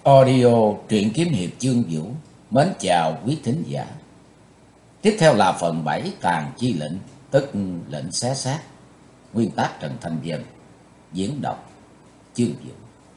Audio truyện kiếm hiệp chương Vũ mến chào quý thính giả. Tiếp theo là phần 7 Tàn Chi Lệnh, tức lệnh xé xác. Nguyên tác Trần Thanh Vân, diễn đọc chương Vũ.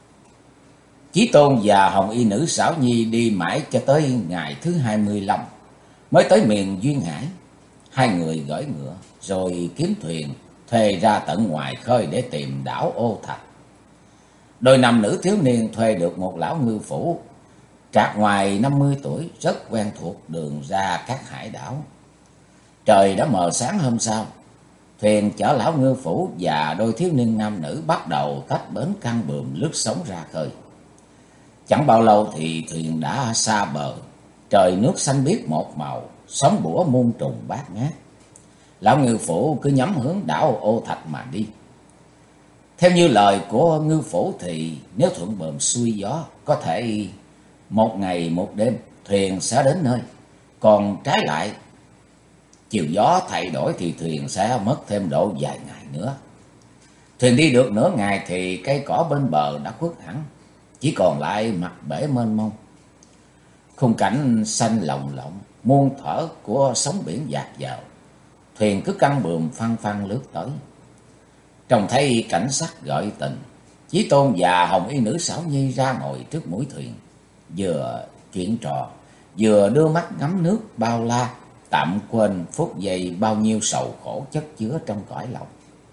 Chí Tôn và Hồng Y nữ Xảo Nhi đi mãi cho tới ngày thứ 25 mới tới miền Duyên Hải. Hai người gởi ngựa rồi kiếm thuyền thuê ra tận ngoài khơi để tìm đảo Ô Thạch. Đôi nam nữ thiếu niên thuê được một lão ngư phủ trạc ngoài 50 tuổi, rất quen thuộc đường ra các hải đảo. Trời đã mờ sáng hôm sau, thuyền chở lão ngư phủ và đôi thiếu niên nam nữ bắt đầu tách bến căng buồm lướt sóng ra khơi. Chẳng bao lâu thì thuyền đã xa bờ, trời nước xanh biếc một màu, sóng bủa muôn trùng bát ngát. Lão ngư phủ cứ nhắm hướng đảo Ô Thạch mà đi. Theo như lời của ngư phủ thì nếu thuận buồm xuôi gió, có thể một ngày một đêm thuyền sẽ đến nơi. Còn trái lại, chiều gió thay đổi thì thuyền sẽ mất thêm độ vài ngày nữa. Thuyền đi được nửa ngày thì cây cỏ bên bờ đã khuất hẳn, chỉ còn lại mặt bể mênh mông. Khung cảnh xanh lồng lộng, muôn thở của sóng biển dạt vào. Thuyền cứ căng buồm phăng phăng lướt tới. Trông thấy cảnh sắc gợi tình, Chí Tôn và Hồng Y nữ Xảo Nhi ra ngồi trước mũi thuyền, vừa chuyện trò, vừa đưa mắt ngắm nước bao la, tạm quên phút giây bao nhiêu sầu khổ chất chứa trong cõi lòng.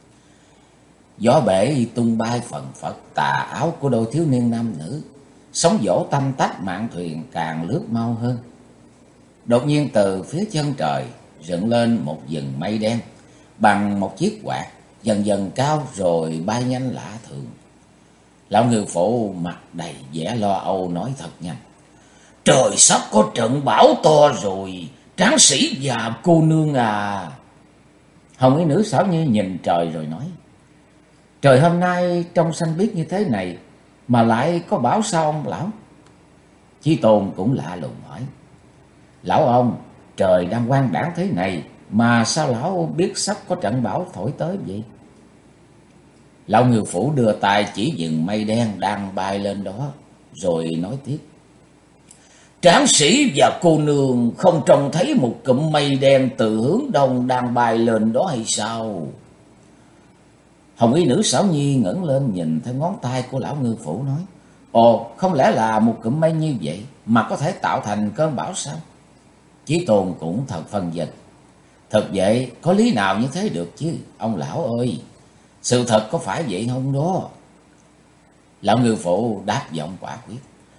Gió bể tung bay phần phật tà áo của đôi thiếu niên nam nữ, sóng vỗ tanh tách mạn thuyền càng lướt mau hơn. Đột nhiên từ phía chân trời dựng lên một vầng mây đen bằng một chiếc quạt, dần dần cao rồi bay nhanh lạ thường. Lão ngư phụ mặt đầy vẻ lo âu nói thật nhanh: "Trời sắp có trận bão to rồi, tráng sĩ và cô nương à." Hồng Y nữ Xảo Nhi nhìn trời rồi nói: "Trời hôm nay trong xanh biếc như thế này mà lại có bão sao ông lão?" Chí Tôn cũng lạ lùng hỏi: "Lão ông, trời đang quang đãng thế này mà sao lão biết sắp có trận bão thổi tới vậy?" Lão ngư phủ đưa tay chỉ vầng mây đen đang bay lên đó, rồi nói tiếp: "Tráng sĩ và cô nương không trông thấy một cụm mây đen từ hướng đông đang bay lên đó hay sao?" Hồng Y nữ Xảo Nhi ngẩng lên nhìn theo ngón tay của lão ngư phủ nói: "Ồ, không lẽ là một cụm mây như vậy mà có thể tạo thành cơn bão sao?" Chí Tôn cũng thật phân vân: "Thật vậy, có lý nào như thế được chứ, ông lão ơi? Sự thật có phải vậy không đó?" Lão ngư phụ đáp giọng quả quyết: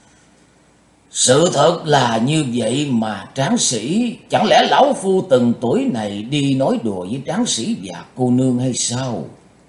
"Sự thật là như vậy mà tráng sĩ. Chẳng lẽ lão phu từng tuổi này đi nói đùa với tráng sĩ và cô nương hay sao?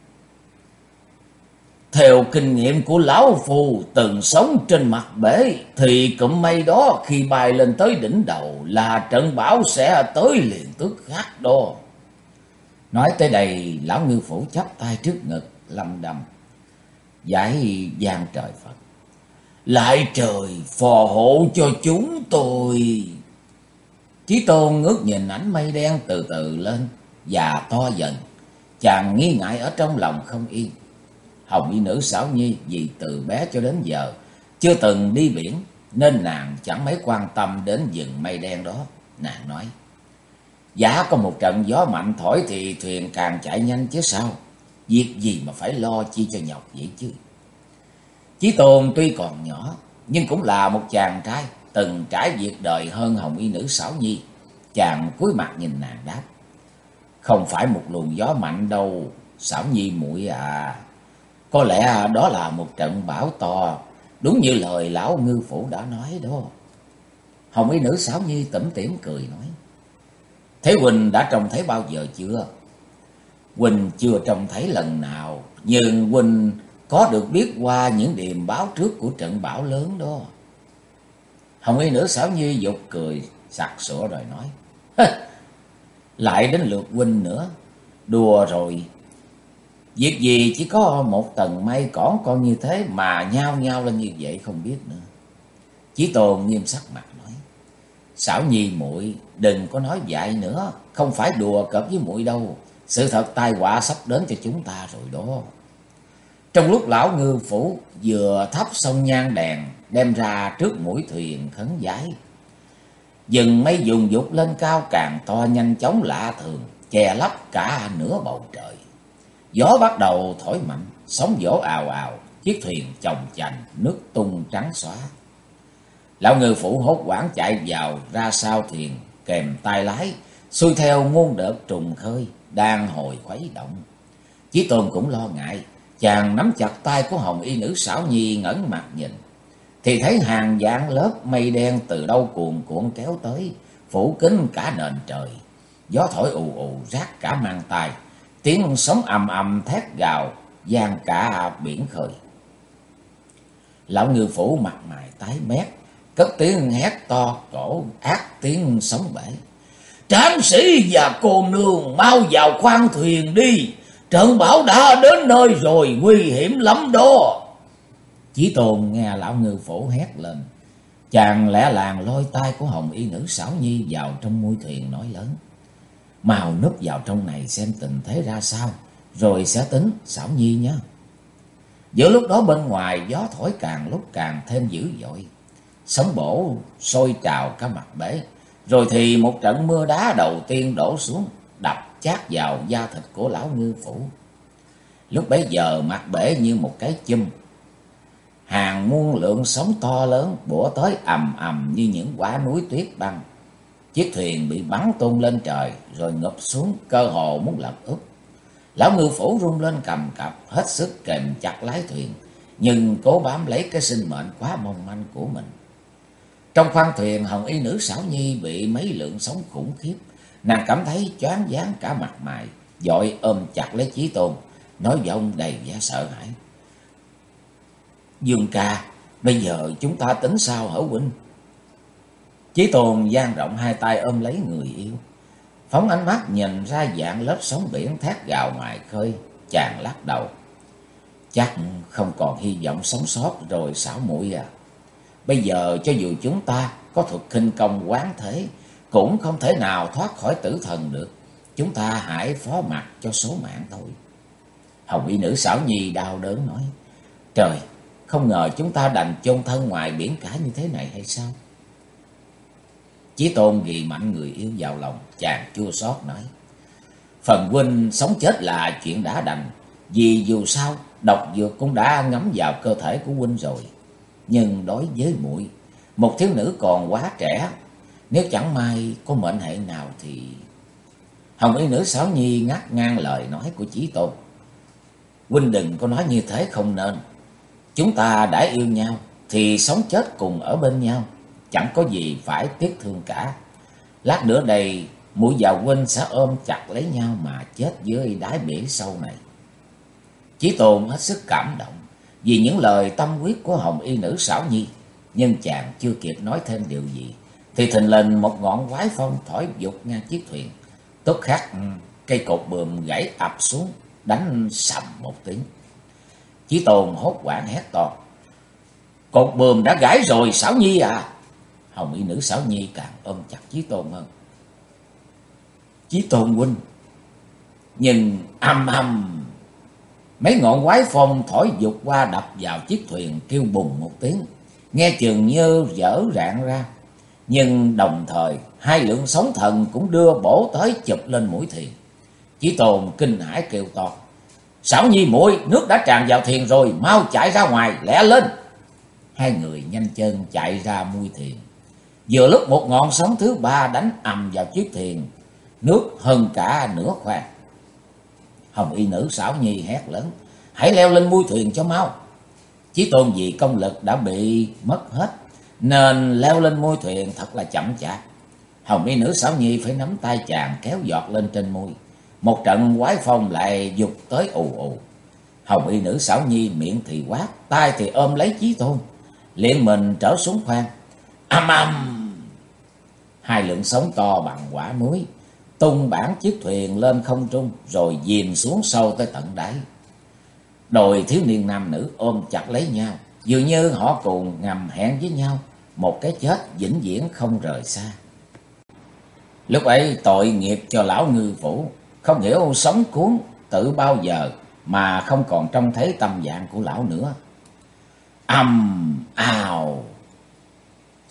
Theo kinh nghiệm của lão phu từng sống trên mặt bể thì cụm mây đó khi bay lên tới đỉnh đầu là trận bão sẽ tới liền tức khắc đó." Nói tới đây, lão ngư phủ chắp tay trước ngực lầm đầm giải vang trời Phật: "Lại trời phò hộ cho chúng tôi." Chí Tôn ngước nhìn ánh mây đen từ từ lên và to dần, chàng nghi ngại ở trong lòng không yên. Hồng Y nữ Xảo Nhi vì từ bé cho đến giờ chưa từng đi biển nên nàng chẳng mấy quan tâm đến vầng mây đen đó. Nàng nói: "Giả có một trận gió mạnh thổi thì thuyền càng chạy nhanh chứ sao. Việc gì mà phải lo chi cho nhọc vậy chứ." Chí Tôn tuy còn nhỏ nhưng cũng là một chàng trai từng trải việc đời hơn Hồng Y nữ Xảo Nhi. Chàng cúi mặt nhìn nàng đáp: "Không phải một luồng gió mạnh đâu, Xảo Nhi muội à. Có lẽ đó là một trận bão to, đúng như lời lão ngư phủ đã nói đó." Hồng Y nữ Xảo Nhi tủm tỉm cười nói: "Thế Huynh đã trông thấy bao giờ chưa?" "Huynh chưa trông thấy lần nào, nhưng Huynh có được biết qua những điềm báo trước của trận bão lớn đó." Hồng Y nữ Xảo Nhi giục cười sặc sụa rồi nói: "Lại đến lượt Huynh nữa. Đùa rồi. Việc gì chỉ có một tầng mây cỏn con như thế mà nhao nhao lên như vậy không biết nữa." Chí Tôn nghiêm sắc mặt nói: "Xảo Nhi muội đừng có nói dại nữa, không phải đùa cợt với muội đâu. Sự thật tai họa sắp đến cho chúng ta rồi đó." Trong lúc lão ngư phủ vừa thắp xong nhang đèn đem ra trước mũi thuyền khấn vái. Dừng mây dùng dục lên cao càng to nhanh chóng lạ thường, che lấp cả nửa bầu trời. Gió bắt đầu thổi mạnh, sóng vỗ ào ào, chiếc thuyền chồng chành, nước tung trắng xóa. Lão ngư phủ hốt hoảng chạy vào ra sau thuyền, kèm tay lái, xuôi theo muôn đợt trùng khơi đang hồi khuấy động. Chí Tôn cũng lo ngại, chàng nắm chặt tay của hồng y nữ xảo nhi ngẩng mặt nhìn, thì thấy hàng vạn lớp mây đen từ đâu cuồn cuộn kéo tới, phủ kín cả nền trời. Gió thổi ù ù rát cả mang tai, tiếng sóng ầm ầm thét gào vang cả biển khơi. Lão ngư phủ mặt mày tái mét, cất tiếng hét to cổ ác tiếng sóng bể: "Tráng sĩ và cô nương mau vào khoang thuyền đi, trận bão đã đến nơi rồi, nguy hiểm lắm đó." Chí Tôn nghe lão ngư phủ hét lên, chàng lẻ làng lôi tay của hồng y nữ xảo nhi vào trong mui thuyền nói lớn: "Mau núp vào trong này xem tình thế ra sao, rồi sẽ tính xảo nhi nhé." Giữa lúc đó bên ngoài gió thổi càng lúc càng thêm dữ dội, sóng bổ sôi trào cả mặt bể, rồi thì một trận mưa đá đầu tiên đổ xuống, đập chát vào da thịt của lão ngư phủ. Lúc bấy giờ mặt bể như một cái chum, hàng muôn lượng sóng to lớn bủa tới ầm ầm như những quả núi tuyết băng. Chiếc thuyền bị bắn tung lên trời rồi ngụp xuống, cơ hồ muốn lật úp. Lão ngư phủ rung lên cầm cập, hết sức kềm chặt lái thuyền, nhưng cố bám lấy cái sinh mệnh quá mong manh của mình. Trong khoang thuyền, hồng y nữ xảo nhi bị mấy lượng sóng khủng khiếp, nàng cảm thấy choáng váng cả mặt mày, vội ôm chặt lấy Chí Tôn, nói giọng đầy vẻ sợ hãi: "Dương ca, bây giờ chúng ta tính sao hả huynh?" Chí Tôn dang rộng hai tay ôm lấy người yêu, phóng ánh mắt nhìn ra dạng lớp sóng biển thét gào ngoài khơi, chàng lắc đầu: "Chắc không còn hy vọng sống sót rồi xảo muội à. Bây giờ cho dù chúng ta có thuật khinh công quán thế, cũng không thể nào thoát khỏi tử thần được. Chúng ta hãy phó mặc cho số mạng thôi." Hồng y nữ xảo nhi đau đớn nói: "Trời, không ngờ chúng ta đành chôn thân ngoài biển cả như thế này hay sao?" Chí Tôn ghi mạnh người yêu vào lòng, chàng chua xót nói: "Phần huynh sống chết là chuyện đã đành, vì dù sao độc dược cũng đã ngấm vào cơ thể của huynh rồi. Nhưng đối với muội, một thiếu nữ còn quá trẻ, nếu chẳng may có mệnh hệ nào thì..." Hồng y nữ xảo nhi ngắt ngang lời nói của Chí Tôn: "Huynh đừng có nói như thế không nên. Chúng ta đã yêu nhau thì sống chết cùng ở bên nhau, chẳng có gì phải tiếc thương cả. Lát nữa đây muội và huynh sẽ ôm chặt lấy nhau mà chết dưới đáy biển sâu này." Chí Tôn hết sức cảm động vì những lời tâm huyết của hồng y nữ xảo nhi, nhưng chàng chưa kịp nói thêm điều gì thì thình lình một ngọn quái phong thổi vụt ngang chiếc thuyền. Tức khắc cây cột buồm gãy ập xuống, đánh sầm một tiếng. Chí Tôn hốt hoảng hét to: "Cột buồm đã gãy rồi xảo nhi à!" Hồng y nữ xảo nhi càng ôm chặt Chí Tôn hơn: "Chí Tôn huynh!" Nhưng âm âm, mấy ngọn quái phong thổi vụt qua đập vào chiếc thuyền kêu bùng một tiếng, nghe chừng như vỡ rạn ra. Nhưng đồng thời hai lượng sóng thần cũng đưa bổ tới chụp lên mũi thuyền. Chí Tôn kinh hãi kêu to: "Xảo nhi muội, nước đã tràn vào thuyền rồi, mau chạy ra ngoài, lẹ lên!" Hai người nhanh chân chạy ra mui thuyền. Vừa lúc một ngọn sóng thứ ba đánh ầm vào chiếc thuyền, nước hơn cả nửa khoang. Hồng y nữ xảo nhi hét lớn: "Hãy leo lên mui thuyền cho mau!" Chí Tôn vì công lực đã bị mất hết nên leo lên mui thuyền thật là chậm chạp. Hồng y nữ xảo nhi phải nắm tay chàng kéo giọt lên trên mui. Một trận quái phong lại vụt tới ù ù. Hồng y nữ xảo nhi miệng thì quát, tay thì ôm lấy Chí Tôn, liền mình trở xuống khoang. Âm âm, hai lượng sóng to bằng quả núi tung bản chiếc thuyền lên không trung, rồi dìm xuống sâu tới tận đáy. Đôi thiếu niên nam nữ ôm chặt lấy nhau, dường như họ cùng ngầm hẹn với nhau một cái chết vĩnh viễn không rời xa. Lúc ấy tội nghiệp cho lão ngư phủ, không hiểu sống cuốn tự bao giờ mà không còn trông thấy tâm dạng của lão nữa. Ào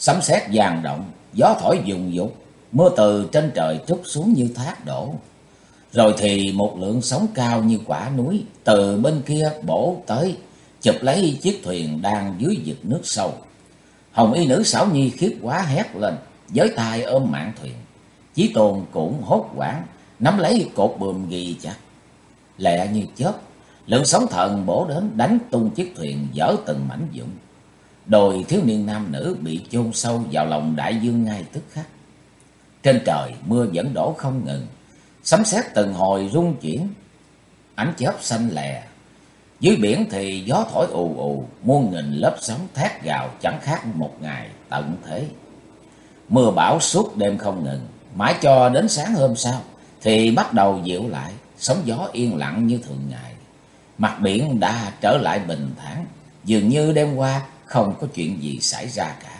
Sấm sét vang động, gió thổi vùn vụt, mưa từ trên trời trút xuống như thác đổ. Rồi thì một lượng sóng cao như quả núi từ bên kia bổ tới, chụp lấy chiếc thuyền đang dưới vực nước sâu. Hồng y nữ Xảo Nhi khiếp quá hét lên, với tay ôm mạn thuyền. Chí Tôn cũng hốt hoảng, nắm lấy cột buồm ghi chặt. Lẹ như chớp, lượng sóng thần bổ đến đánh tung chiếc thuyền vỡ từng mảnh vụn. Đôi thiếu niên nam nữ bị chôn sâu vào lòng đại dương ngay tức khắc. Trên trời mưa vẫn đổ không ngừng, sấm sét từng hồi rung chuyển, ánh chớp xanh lè. Dưới biển thì gió thổi ù ù, muôn nghìn lớp sóng thét gào chẳng khác một ngày tận thế. Mưa bão suốt đêm không ngừng, mãi cho đến sáng hôm sau thì bắt đầu dịu lại, sóng gió yên lặng như thường ngày. Mặt biển đã trở lại bình thản, dường như đêm qua không có chuyện gì xảy ra cả.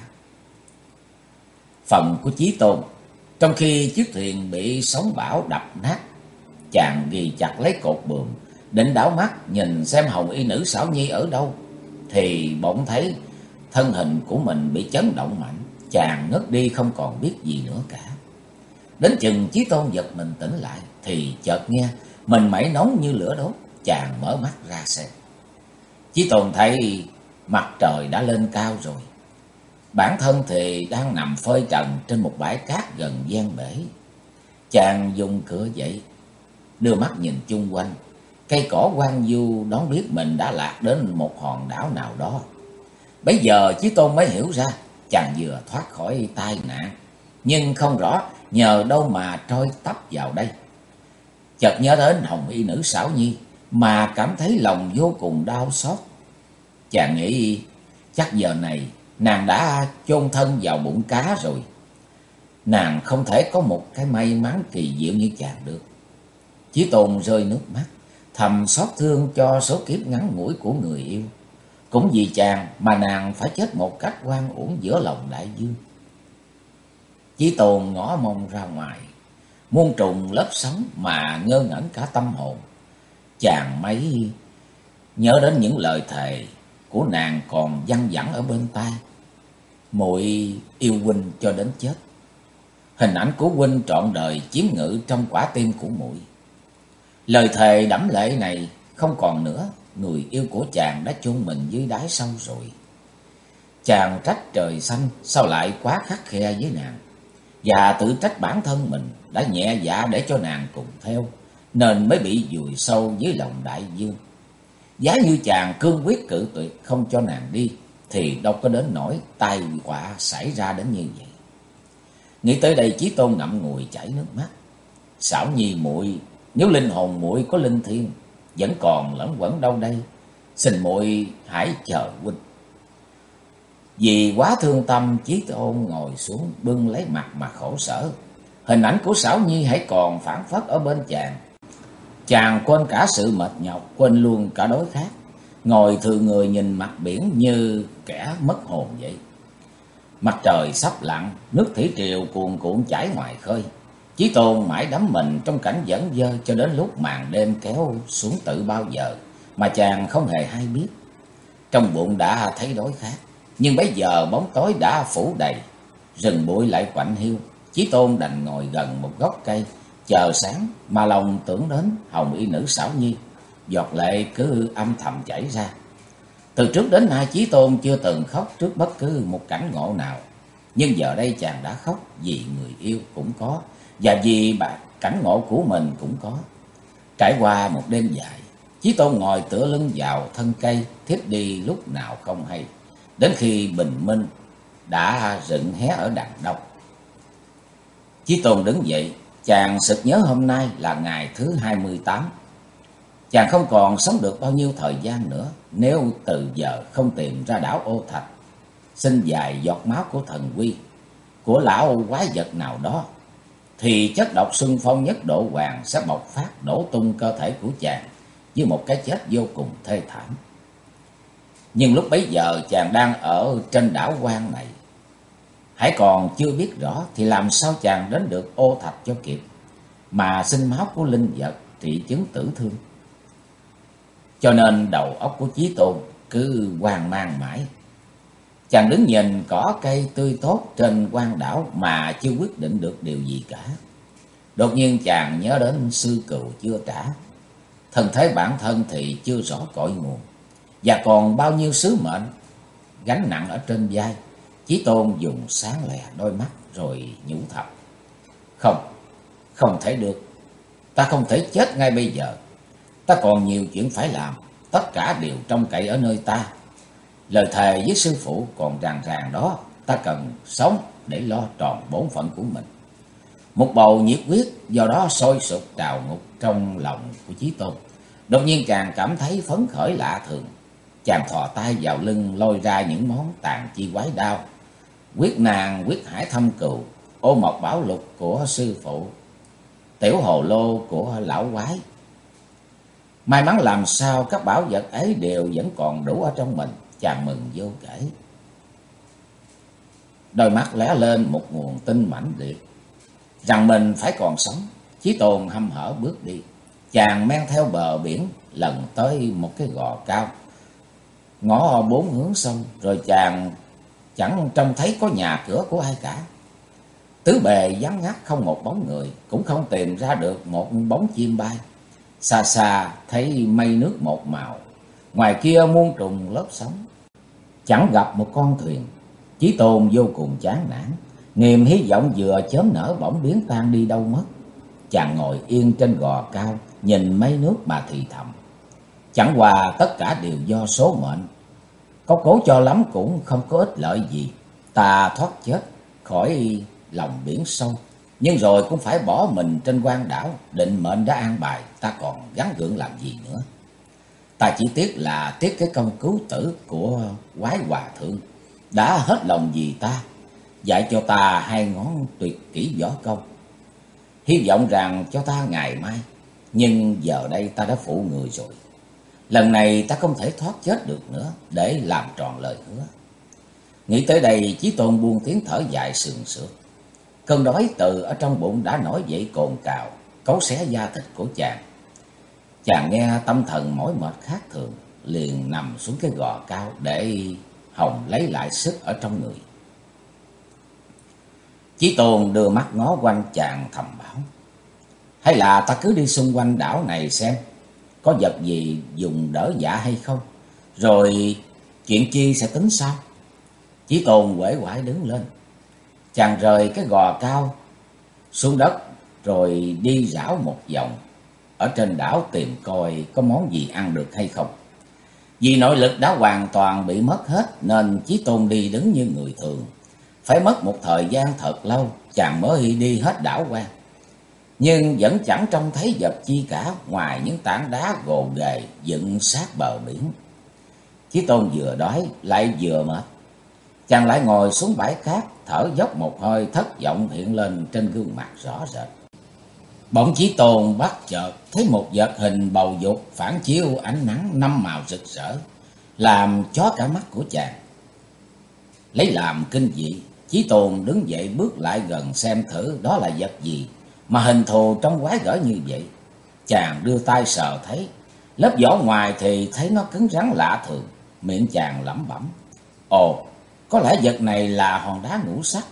Phòng của Chí Tôn, trong khi chiếc thuyền bị sóng bão đập nát, chàng ghi chặt lấy cột buồm, định đảo mắt nhìn xem hồng y nữ Xảo Nhi ở đâu, thì bỗng thấy thân hình của mình bị chấn động mạnh, chàng ngất đi không còn biết gì nữa cả. Đến chừng Chí Tôn giật mình tỉnh lại thì chợt nghe mình mẩy nóng như lửa đốt, chàng mở mắt ra xem. Chí Tôn thấy mặt trời đã lên cao rồi, bản thân thì đang nằm phơi trần trên một bãi cát gần ven bể. Chàng dùng cửa dậy, đưa mắt nhìn chung quanh, cây cỏ hoang vu đón biết mình đã lạc đến một hòn đảo nào đó. Bấy giờ Chí Tôn mới hiểu ra chàng vừa thoát khỏi tai nạn, nhưng không rõ nhờ đâu mà trôi tấp vào đây. Chợt nhớ đến hồng y nữ Xảo Nhi mà cảm thấy lòng vô cùng đau xót. Chàng nghĩ chắc giờ này nàng đã chôn thân vào bụng cá rồi. Nàng không thể có một cái may mắn kỳ diệu như chàng được. Chí Tôn rơi nước mắt, thầm xót thương cho số kiếp ngắn ngủi của người yêu. Cũng vì chàng mà nàng phải chết một cách oan uổng giữa lòng đại dương. Chí Tôn ngó mông ra ngoài, muôn trùng lớp sóng mà ngơ ngẩn cả tâm hồn. Chàng mấy nhớ đến những lời thề của nàng còn văng vẳng ở bên tai: muội yêu huynh cho đến chết. Hình ảnh của huynh trọn đời chiếm ngự trong quả tim của muội. Lời thề đẫm lệ này không còn nữa, người yêu của chàng đã chôn mình dưới đáy sâu rồi. Chàng trách trời xanh sao lại quá khắt khe với nàng, và tự trách bản thân mình đã nhẹ dạ để cho nàng cùng theo, nên mới bị vùi sâu dưới lòng đại dương. Giá như chàng cương quyết cự tuyệt không cho nàng đi, thì đâu có đến nỗi tai họa xảy ra đến như vậy. Nghĩ tới đây Chí Tôn ngậm ngùi chảy nước mắt. Xảo Nhi muội, nếu linh hồn muội có linh thiêng vẫn còn lẫn quẩn đâu đây, xin muội hãy chờ huynh. Vì quá thương tâm, Chí Tôn ngồi xuống bưng lấy mặt mà khổ sở. Hình ảnh của Xảo Nhi hãy còn phảng phất ở bên chàng. Chàng quên cả sự mệt nhọc, quên luôn cả đối khác, ngồi thừ người nhìn mặt biển như kẻ mất hồn vậy. Mặt trời sắp lặn, nước thủy triều cuồn cuộn chảy ngoài khơi. Chí Tôn mãi đắm mình trong cảnh dẫn dơ cho đến lúc màn đêm kéo xuống tự bao giờ mà chàng không hề hay biết. Trong bụng đã thấy đói khát, nhưng bây giờ bóng tối đã phủ đầy, rừng bụi lại quạnh hiu. Chí Tôn đành ngồi gần một gốc cây chờ sáng, mà lòng tưởng đến hồng y nữ Xảo Nhi, giọt lệ cứ âm thầm chảy ra. Từ trước đến nay Chí Tôn chưa từng khóc trước bất cứ một cảnh ngộ nào, nhưng giờ đây chàng đã khóc vì người yêu cũng có, và vì cảnh ngộ của mình cũng có. Trải qua một đêm dài, Chí Tôn ngồi tựa lưng vào thân cây, thiếp đi lúc nào không hay, đến khi bình minh đã rựng hé ở đằng đông. Chí Tôn đứng dậy, chàng sực nhớ hôm nay là ngày thứ 28. Chàng không còn sống được bao nhiêu thời gian nữa nếu từ giờ không tìm ra đảo Ô Thạch, xin vài giọt máu của thần quy, của lão quái vật nào đó, thì chất độc xuân phong nhất độ hoàng sẽ bộc phát đổ tung cơ thể của chàng với một cái chết vô cùng thê thảm. Nhưng lúc bấy giờ chàng đang ở trên đảo hoang này, hãy còn chưa biết rõ thì làm sao chàng đến được Ô Thạch cho kịp, mà xin máu của linh vật trị chứng tử thương. Cho nên đầu óc của Chí Tôn cứ hoang mang mãi. Chàng đứng nhìn cỏ cây tươi tốt trên quan đảo mà chưa quyết định được điều gì cả. Đột nhiên chàng nhớ đến sư cừu chưa trả. Thân thế bản thân thì chưa rõ cội nguồn, và còn bao nhiêu sứ mệnh gánh nặng ở trên vai. Chí Tôn dùng sáng lè đôi mắt rồi nhủ thầm: Không, không thể được. Ta không thể chết ngay bây giờ. Ta còn nhiều chuyện phải làm. Tất cả đều trông cậy ở nơi ta. Lời thề với sư phụ còn ràng ràng đó. Ta cần sống để lo tròn bổn phận của mình. Một bầu nhiệt huyết do đó sôi sục trào ngục trong lòng của Chí Tôn. Đột nhiên chàng cảm thấy phấn khởi lạ thường. Chàng thò tay vào lưng lôi ra những món tàn chi quái đao: quyết nàng, quyết hải thâm cừu, ô mộc bảo lục của sư phụ, tiểu hồ lô của lão quái. May mắn làm sao các bảo vật ấy đều vẫn còn đủ ở trong mình. Chàng mừng vô kể. Đôi mắt lóe lên một nguồn tin mãnh liệt rằng mình phải còn sống. Chí Tôn hăm hở bước đi. Chàng men theo bờ biển lần tới một cái gò cao, ngó bốn hướng sông, rồi chàng chẳng trông thấy có nhà cửa của ai cả. Tứ bề vắng ngắt, không một bóng người, cũng không tìm ra được một bóng chim bay. Xa xa thấy mây nước một màu, ngoài kia muôn trùng lớp sóng, chẳng gặp một con thuyền. Chí Tôn vô cùng chán nản, niềm hy vọng vừa chớm nở bỗng biến tan đi đâu mất. Chàng ngồi yên trên gò cao, nhìn mây nước mà thì thầm: Chẳng qua tất cả đều do số mệnh. Có cố cho lắm cũng không có ích lợi gì. Ta thoát chết khỏi lòng biển sâu, nhưng rồi cũng phải bỏ mình trên quan đảo. Định mệnh đã an bài, ta còn gắng gượng làm gì nữa. Ta chỉ tiếc là tiếc cái công cứu tử của quái hòa thượng, đã hết lòng vì ta, dạy cho ta hai ngón tuyệt kỹ võ công. Hy vọng rằng cho ta ngày mai, nhưng giờ đây ta đã phụ người rồi. Lần này ta không thể thoát chết được nữa, để làm tròn lời hứa. Nghĩ tới đây, Chí Tôn buông tiếng thở dài sườn sượt. Cơn đói từ ở trong bụng đã nổi dậy cồn cào, cấu xé da thịt của chàng. Chàng nghe tâm thần mỏi mệt khác thường, liền nằm xuống cái gò cao để hòng lấy lại sức ở trong người. Chí Tôn đưa mắt ngó quanh chàng thầm bảo: Hay là ta cứ đi xung quanh đảo này xem có vật gì dùng đỡ dạ hay không, rồi chuyện chi sẽ tính sau. Chí Tôn uể oải đứng lên. Chàng rời cái gò cao xuống đất, rồi đi rảo một vòng ở trên đảo tìm coi có món gì ăn được hay không. Vì nội lực đã hoàn toàn bị mất hết, nên Chí Tôn đi đứng như người thường. Phải mất một thời gian thật lâu, chàng mới đi hết đảo qua, nhưng vẫn chẳng trông thấy vật chi cả, ngoài những tảng đá gồ ghề dựng sát bờ biển. Chí Tôn vừa đói lại vừa mệt. Chàng lại ngồi xuống bãi cát, thở dốc một hơi, thất vọng hiện lên trên gương mặt rõ rệt. Bỗng Chí Tôn bắt chợt thấy một vật hình bầu dục phản chiếu ánh nắng năm màu rực rỡ, làm chó cả mắt của chàng. Lấy làm kinh dị, Chí Tôn đứng dậy bước lại gần xem thử đó là vật gì mà hình thù trông quái gở như vậy. Chàng đưa tay sờ thấy, lớp vỏ ngoài thì thấy nó cứng rắn lạ thường. Miệng chàng lẩm bẩm: Ồ, có lẽ vật này là hòn đá ngũ sắc.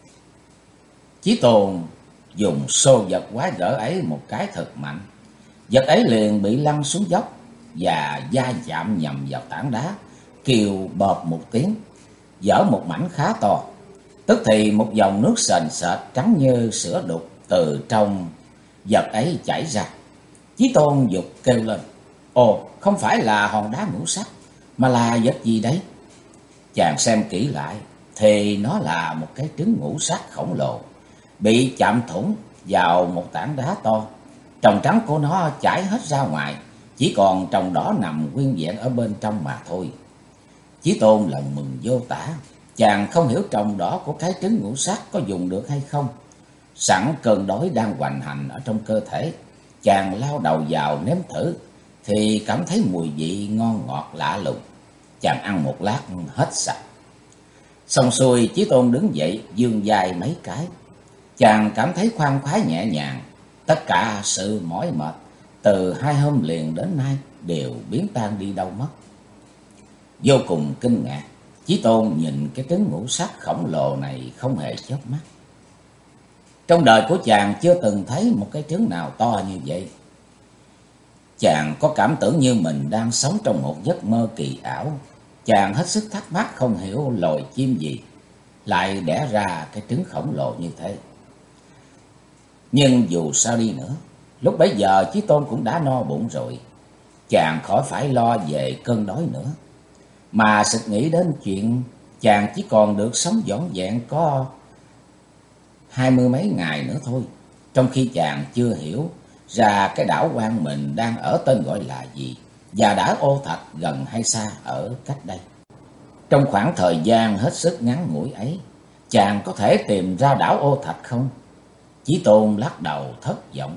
Chí Tôn dùng xô vật quái gở ấy một cái thật mạnh. Vật ấy liền bị lăn xuống dốc và va chạm nhầm vào tảng đá, kêu bợp một tiếng, vỡ một mảnh khá to. Tức thì một dòng nước sền sệt trắng như sữa đục từ trong vật ấy chảy ra. Chí Tôn giục kêu lên: Ồ, không phải là hòn đá ngũ sắc, mà là vật gì đấy? Chàng xem kỹ lại thì nó là một cái trứng ngũ sắc khổng lồ, bị chạm thủng vào một tảng đá to. Tròng trắng của nó chảy hết ra ngoài, chỉ còn tròng đỏ nằm nguyên vẹn ở bên trong mà thôi. Chí Tôn lòng mừng vô tả. Chàng không hiểu tròng đỏ của cái trứng ngũ sắc có dùng được hay không. Sẵn cơn đói đang hoành hành ở trong cơ thể, chàng lao đầu vào nếm thử thì cảm thấy mùi vị ngon ngọt lạ lùng. Chàng ăn một lát hết sạch. Xong xuôi, Chí Tôn đứng dậy vươn vai mấy cái. Chàng cảm thấy khoan khoái nhẹ nhàng. Tất cả sự mỏi mệt từ 2 hôm liền đến nay đều biến tan đi đâu mất. Vô cùng kinh ngạc, Chí Tôn nhìn cái trứng ngũ sắc khổng lồ này không hề chớp mắt. Trong đời của chàng chưa từng thấy một cái trứng nào to như vậy. Chàng có cảm tưởng như mình đang sống trong một giấc mơ kỳ ảo. Chàng hết sức thắc mắc không hiểu loài chim gì lại đẻ ra cái trứng khổng lồ như thế. Nhưng dù sao đi nữa, lúc bấy giờ Chí Tôn cũng đã no bụng rồi. Chàng khỏi phải lo về cơn đói nữa, mà sực nghĩ đến chuyện chàng chỉ còn được sống vỏn vẹn có 20 mấy ngày nữa thôi. Trong khi chàng chưa hiểu ra cái đảo Quang mình đang ở tên gọi là gì, và đảo Ô Thạch gần hay xa ở cách đây. Trong khoảng thời gian hết sức ngắn ngủi ấy, chàng có thể tìm ra đảo Ô Thạch không? Chí Tôn lắc đầu thất vọng.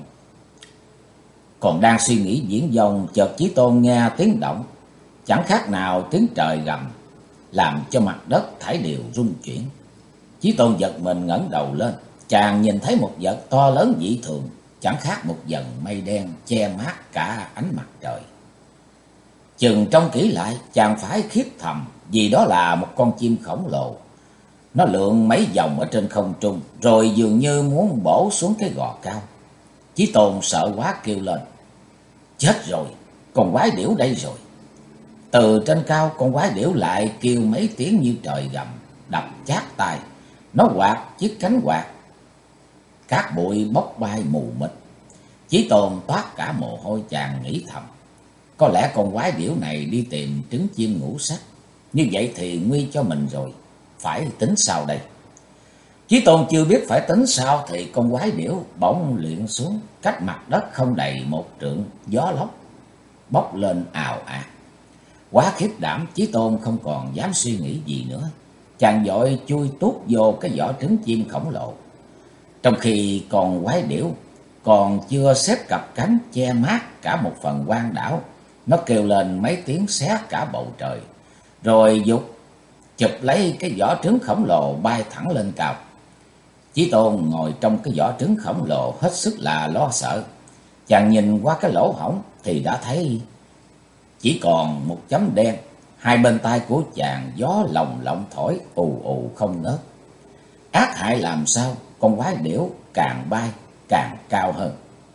Còn đang suy nghĩ viển vông, chợt Chí Tôn nghe tiếng động, chẳng khác nào tiếng trời gầm, làm cho mặt đất thảy đều rung chuyển. Chí Tôn giật mình ngẩng đầu lên, chàng nhìn thấy một vật to lớn dị thường, chẳng khác một dần mây đen che mát cả ánh mặt trời. Chừng trông kỹ lại, chàng phải khiếp thầm, vì đó là một con chim khổng lồ. Nó lượn mấy vòng ở trên không trung, rồi dường như muốn bổ xuống cái gò cao. Chí Tôn sợ quá kêu lên: chết rồi, con quái điểu đây rồi! Từ trên cao, con quái điểu lại kêu mấy tiếng như trời gầm, đập chát tai. Nó quạt chiếc cánh quạt, cát bụi bốc bay mù mịt. Chí Tôn toát cả mồ hôi, chàng nghĩ thầm: có lẽ con quái điểu này đi tìm trứng chim ngũ sắc. Như vậy thì nguy cho mình rồi, phải tính sao đây? Chí Tôn chưa biết phải tính sao thì con quái điểu bỗng luyện xuống cách mặt đất không đầy 1 trượng, gió lốc bốc lên ào ạt. Quá khiếp đảm, Chí Tôn không còn dám suy nghĩ gì nữa. Chàng vội chui tuốt vô cái vỏ trứng chim khổng lồ. Trong khi con quái điểu còn chưa xếp cặp cánh che mát cả một phần quang đảo, nó kêu lên mấy tiếng xé cả bầu trời, rồi giục chụp lấy cái vỏ trứng khổng lồ bay thẳng lên cao. Chí Tôn ngồi trong cái vỏ trứng khổng lồ hết sức là lo sợ. Chàng nhìn qua cái lỗ hổng thì đã thấy chỉ còn một chấm đen. Hai bên tai của chàng gió lồng lộng thổi ù ù không ngớt. Ác hại làm sao, con quái điểu càng bay càng cao hơn.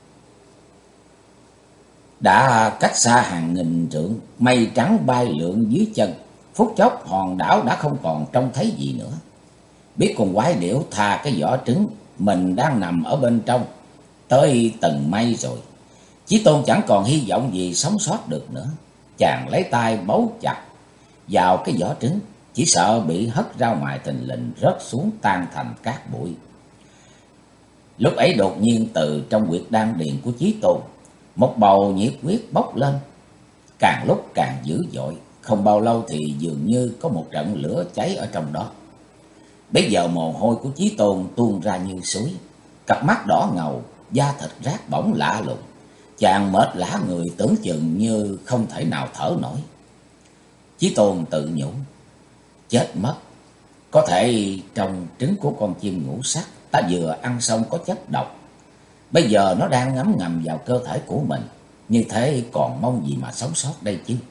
Đã cách xa hàng nghìn trượng, mây trắng bay lượn dưới chân. Phút chốc hòn đảo đã không còn trông thấy gì nữa. Biết con quái điểu thà cái vỏ trứng mình đang nằm ở bên trong tới tầng mây rồi, Chí Tôn chẳng còn hy vọng gì sống sót được nữa. Chàng lấy tay bấu chặt vào cái vỏ trứng, chỉ sợ bị hất ra ngoài thình lình rớt xuống tan thành cát bụi. Lúc ấy đột nhiên từ trong huyệt đan điền của Chí Tôn, một bầu nhiệt huyết bốc lên, càng lúc càng dữ dội. Không bao lâu thì dường như có một trận lửa cháy ở trong đó. Bây giờ mồ hôi của Chí Tôn tuôn ra như suối, cặp mắt đỏ ngầu, da thịt rát bỏng lạ lùng. Chàng mệt lả người, tưởng chừng như không thể nào thở nổi. Chí Tôn tự nhủ: chết mất, có thể trong trứng của con chim ngũ sắc ta vừa ăn xong có chất độc. Bây giờ nó đang ngấm ngầm vào cơ thể của mình, như thế còn mong gì mà sống sót đây chứ.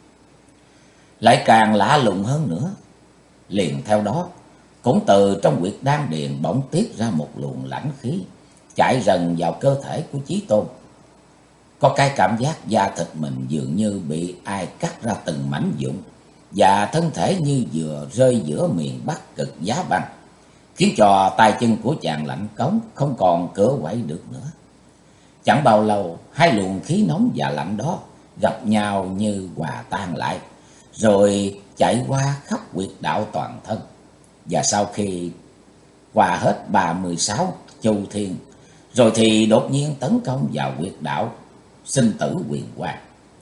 Lại càng lạ lùng hơn nữa, liền theo đó cũng từ trong huyệt đan điền bỗng tiết ra một luồng lãnh khí, chạy rần vào cơ thể của Chí Tôn. Có cái cảm giác da thịt mình dường như bị ai cắt ra từng mảnh vụn, và thân thể như vừa rơi giữa miền Bắc cực giá băng, khiến cho tay chân của chàng lạnh cống, không còn cựa quậy được nữa. Chẳng bao lâu, hai luồng khí nóng và lạnh đó gặp nhau như hòa tan lại, rồi chạy qua khắp huyệt đạo toàn thân. Và sau khi qua hết 36 châu thiên, rồi thì đột nhiên tấn công vào huyệt đạo sinh tử huyền quang.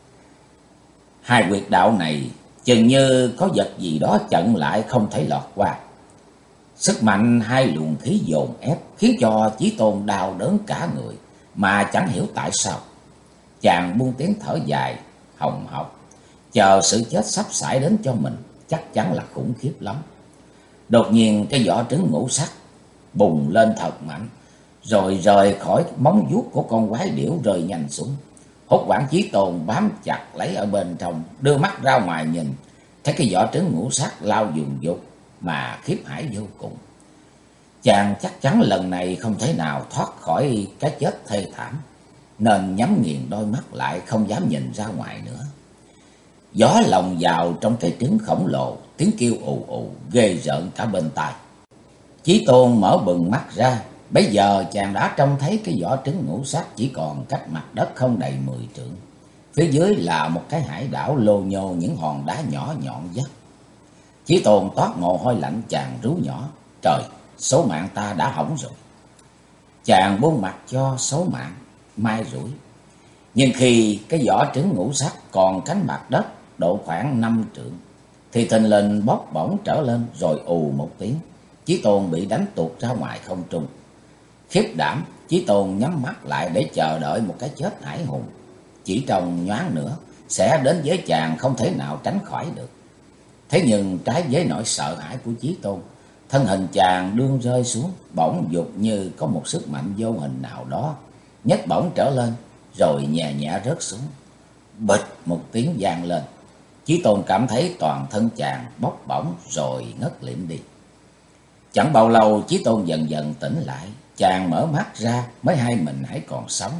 Hai huyệt đạo này chừng như có vật gì đó chặn lại, không thể lọt qua. Sức mạnh hai luồng khí dồn ép khiến cho Chí Tôn đau đớn cả người, mà chẳng hiểu tại sao. Chàng buông tiếng thở dài hồng hộc, chờ sự chết sắp xảy đến cho mình, chắc chắn là khủng khiếp lắm. Đột nhiên cái vỏ trứng ngũ sắc bùng lên thật mạnh, rồi rời khỏi móng vuốt của con quái điểu rơi nhanh xuống. Hốt hoảng Chí Tôn bám chặt lấy ở bên trong, đưa mắt ra ngoài nhìn, thấy cái vỏ trứng ngũ sắc lao dùng dục mà khiếp hải vô cùng. Chàng chắc chắn lần này không thể nào thoát khỏi cái chết thê thảm, nên nhắm nghiền đôi mắt lại không dám nhìn ra ngoài nữa. Gió lồng vào trong cái trứng khổng lồ, tiếng kêu ù ù ghê rợn cả bên tai. Chí Tôn mở bừng mắt ra, bây giờ chàng đã trông thấy cái vỏ trứng ngũ sắc chỉ còn cách mặt đất không đầy 10 trượng. Phía dưới là một cái hải đảo lô nhô những hòn đá nhỏ nhọn dắt. Chí Tôn toát mồ hôi lạnh, chàng rú nhỏ: trời, số mạng ta đã hỏng rồi. Chàng buông mặt cho số mạng mai rủi. Nhưng khi cái vỏ trứng ngũ sắc còn cánh mặt đất độ khoảng 5 trượng thì thình lình bốc bổng trở lên, rồi ù một tiếng, Chí Tôn bị đánh tuột ra ngoài không trung. Khiếp đảm, Chí Tôn nhắm mắt lại để chờ đợi một cái chết hải hùng chỉ trong nhoáng nữa sẽ đến với chàng, không thể nào tránh khỏi được. Thế nhưng trái với nỗi sợ hãi của Chí Tôn, thân hình chàng đương rơi xuống, bỗng dục như có một sức mạnh vô hình nào đó nhấc bổng trở lên, rồi nhẹ nhẹ rớt xuống. Bịch một tiếng vang lên, Chí Tôn cảm thấy toàn thân chàng bốc bổng rồi ngất lịm đi. Chẳng bao lâu Chí Tôn dần dần tỉnh lại, chàng mở mắt ra mới hay mình hãy còn sống,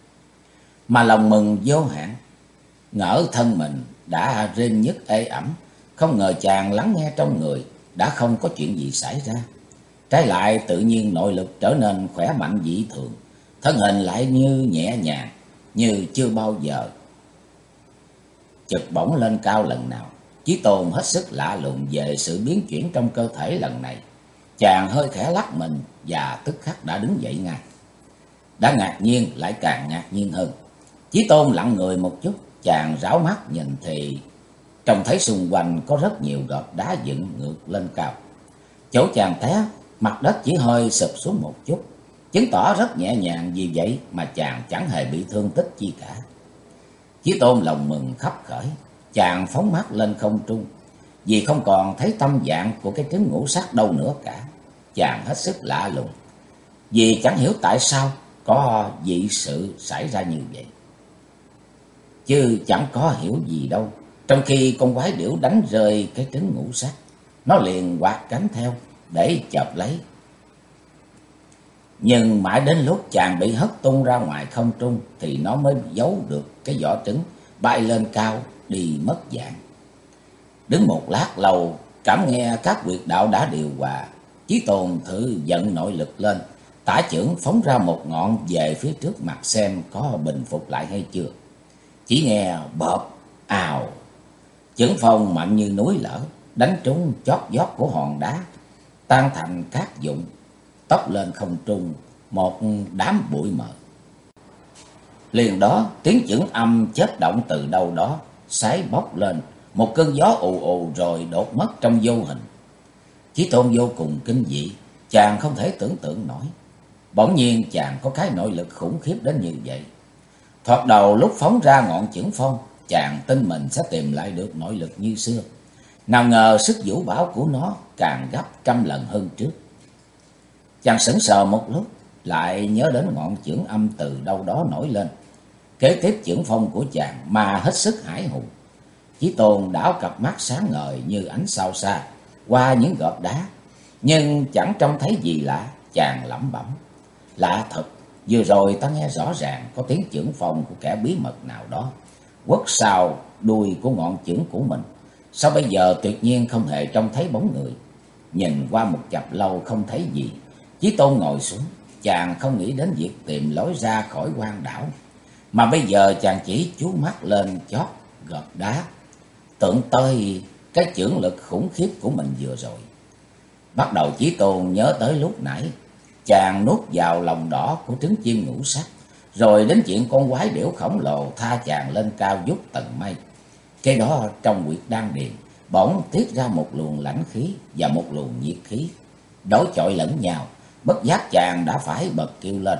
mà lòng mừng vô hạn, ngỡ thân mình đã rên nhức ê ẩm. Không ngờ chàng lắng nghe trong người đã không có chuyện gì xảy ra, trái lại tự nhiên nội lực trở nên khỏe mạnh dị thường, thân hình lại như nhẹ nhàng như chưa bao giờ chực bổng lên cao lần nào. Chí Tôn hết sức lạ lùng về sự biến chuyển trong cơ thể lần này. Chàng hơi khẽ lắc mình và tức khắc đã đứng dậy ngay. Đã ngạc nhiên lại càng ngạc nhiên hơn. Chí Tôn lặng người một chút, chàng rảo mắt nhìn thì trông thấy xung quanh có rất nhiều gợp đá dựng ngược lên cao. Chỗ chàng té, mặt đất chỉ hơi sụp xuống một chút, chứng tỏ rất nhẹ nhàng, vì vậy mà chàng chẳng hề bị thương tích chi cả. Chí Tôn lòng mừng khắp khởi, chàng phóng mắt lên không trung, vì không còn thấy tâm dạng của cái trứng ngũ sắc đâu nữa cả. Chàng hết sức lạ lùng, vì chẳng hiểu tại sao có dị sự xảy ra như vậy. Chứ chẳng có hiểu gì đâu. Trong khi con quái điểu đánh rơi cái trứng ngũ sắc, nó liền quạt cánh theo để chộp lấy. Nhưng mãi đến lúc chàng bị hất tung ra ngoài không trung thì nó mới giấu được cái vỏ trứng, bay lên cao đi mất dạng. Đứng một lát lâu, cảm nghe các huyệt đạo đã điều hòa, Chí Tôn thử vận nội lực lên, tả chưởng phóng ra một ngọn về phía trước mặt xem có bình phục lại hay chưa. Chỉ nghe bợp ào, chưởng phong mạnh như núi lở, đánh trúng chót vót của hòn đá, tan thành cát vụn, tóc lên không trung một đám bụi mờ. Liền đó tiếng chưởng âm chớp động từ đâu đó sái bốc lên, một cơn gió ù ù rồi đột mất trong vô hình. Chí Tôn vô cùng kinh dị, chàng không thể tưởng tượng nổi. Bỗng nhiên chàng có cái nội lực khủng khiếp đến như vậy. Thoạt đầu lúc phóng ra ngọn chưởng phong, chàng tin mình sẽ tìm lại được nội lực như xưa. Nào ngờ sức vũ bão của nó càng gấp trăm lần hơn trước. Chàng sững sờ một lúc, lại nhớ đến ngọn chưởng âm từ đâu đó nổi lên. Kế tiếp chưởng phong của chàng mà hết sức hải hùng. Chí Tôn đảo cặp mắt sáng ngời như ánh sao xa qua những gợp đá, nhưng chẳng trông thấy gì lạ. Chàng lẩm bẩm: lạ thật, vừa rồi ta nghe rõ ràng có tiếng chưởng phong của kẻ bí mật nào đó quất sau đuôi của ngọn chưởng của mình. Sao bây giờ tuyệt nhiên không hề trông thấy bóng người? Nhìn qua một chập lâu không thấy gì, Chí Tôn ngồi xuống. Chàng không nghĩ đến việc tìm lối ra khỏi quan đảo, mà bây giờ chàng chỉ chú mắt lên chót gợp đá, tưởng tới cái chưởng lực khủng khiếp của mình vừa rồi. Bắt đầu Chí Tôn nhớ tới lúc nãy chàng nuốt vào lòng đỏ của trứng chim ngũ sắc, rồi đến chuyện con quái điểu khổng lồ tha chàng lên cao vút tầng mây. Cái đó trong huyệt đan điền bỗng tiết ra một luồng lãnh khí và một luồng nhiệt khí đối chọi lẫn nhau. Bất giác chàng đã phải bật kêu lên: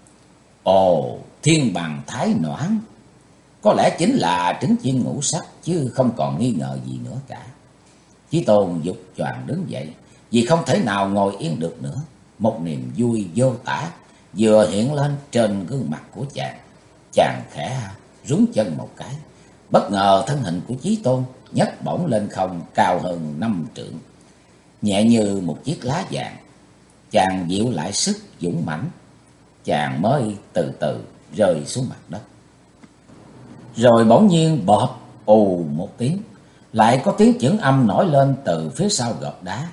ồ, thiên bằng thái noãn! Có lẽ chính là trứng chim ngũ sắc, chứ không còn nghi ngờ gì nữa cả. Chí Tôn giục choàng đứng dậy, vì không thể nào ngồi yên được nữa. Một niềm vui vô tả vừa hiện lên trên gương mặt của chàng. Chàng khẽ rúng chân một cái, bất ngờ thân hình của Chí Tôn nhấc bổng lên không cao hơn 5 trượng, nhẹ như một chiếc lá vàng. Chàng dịu lại sức dũng mãnh, chàng mới từ từ rơi xuống mặt đất. Rồi bỗng nhiên bọp ù một tiếng, lại có tiếng chưởng âm nổi lên từ phía sau gợp đá.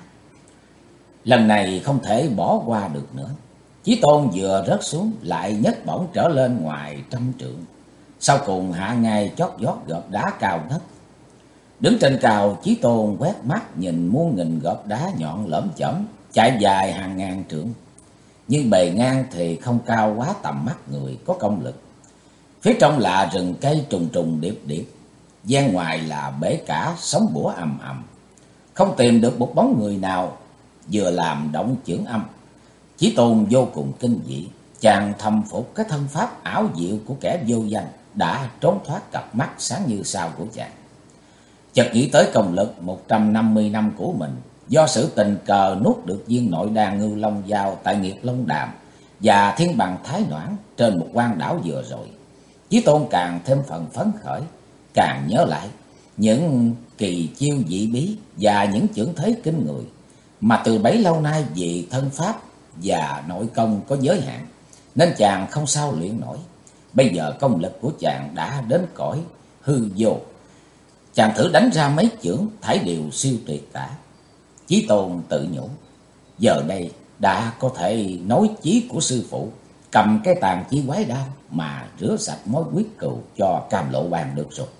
Lần này không thể bỏ qua được nữa. Chí Tôn vừa rớt xuống lại nhấc bổng trở lên ngoài 100 trượng, sau cùng hạ ngay chót vót gợp đá cao ngất. Đứng trên cao, Chí Tôn quét mắt nhìn muôn nghìn gợp đá nhọn lởm chởm chạy dài hàng ngàn trượng, nhưng bề ngang thì không cao quá tầm mắt người có công lực. Phía trong là rừng cây trùng trùng điệp điệp, gian ngoài là bể cả sóng bủa ầm ầm, không tìm được một bóng người nào. Vừa làm động chưởng âm, Chí Tôn vô cùng kinh dị. Chàng thầm phục cái thân pháp ảo diệu của kẻ vô danh đã trốn thoát cặp mắt sáng như sao của chàng. Chợt nghĩ tới công lực 150 năm của mình, do sự tình cờ nuốt được viên nội đan Ngưu Long Giao tại Nghiệt Long Đàm và Thiên Bằng Thái Noãn trên một quan đảo vừa rồi. Chí Tôn càng thêm phần phấn khởi, càng nhớ lại những kỳ chiêu dị bí và những chưởng thế kinh người mà từ bấy lâu nay vì thân pháp và nội công có giới hạn nên chàng không sao luyện nổi. Bây giờ công lực của chàng đã đến cõi hư vô, chàng thử đánh ra mấy chưởng thảy đều siêu tuyệt cả. Chí Tôn tự nhủ, giờ đây đã có thể nối chí của sư phụ, cầm cái tàn chi quái đao mà rửa sạch mối quyết cừu cho Cam Lộ Bang được rồi.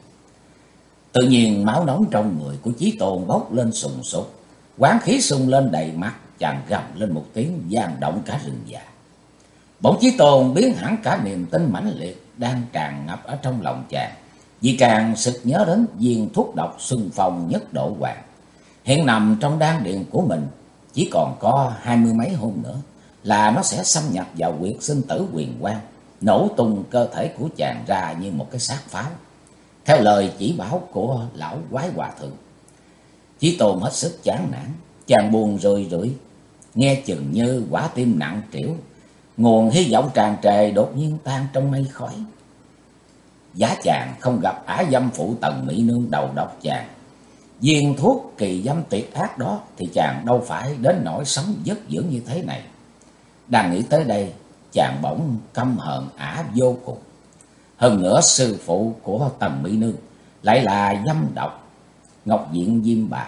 Tự nhiên máu nóng trong người của Chí Tôn bốc lên sùng sục, quán khí sung lên đầy mặt, chàng gầm lên một tiếng vang động cả rừng già. Bỗng Chí Tôn biến hẳn cả niềm tin mãnh liệt đang tràn ngập ở trong lòng chàng, vì chàng sực nhớ đến viên thuốc độc Xuân Phong Nhất Độ Hoàng hiện nằm trong đan điền của mình. Chỉ còn có 20 mấy hôm nữa là nó sẽ xâm nhập vào huyệt sinh tử huyền quang, nổ tung cơ thể của chàng ra như một cái xác pháo, theo lời chỉ bảo của lão quái hòa thượng. Chí Tôn hết sức chán nản, chàng buồn rười rượi, nghe chừng như quả tim nặng trĩu, nguồn hy vọng tràn trề đột nhiên tan trong mây khói. Giá chàng không gặp ả dâm phụ Tần Mỹ Nương đầu độc chàng viên thuốc kỳ dâm tuyệt ác đó, thì chàng đâu phải đến nỗi sống vất vưởng như thế này. Đang nghĩ tới đây, chàng bỗng căm hờn ả vô cùng. Hơn nữa sư phụ của Tần Mỹ Nương lại là dâm độc Ngọc Diện Diêm Bà.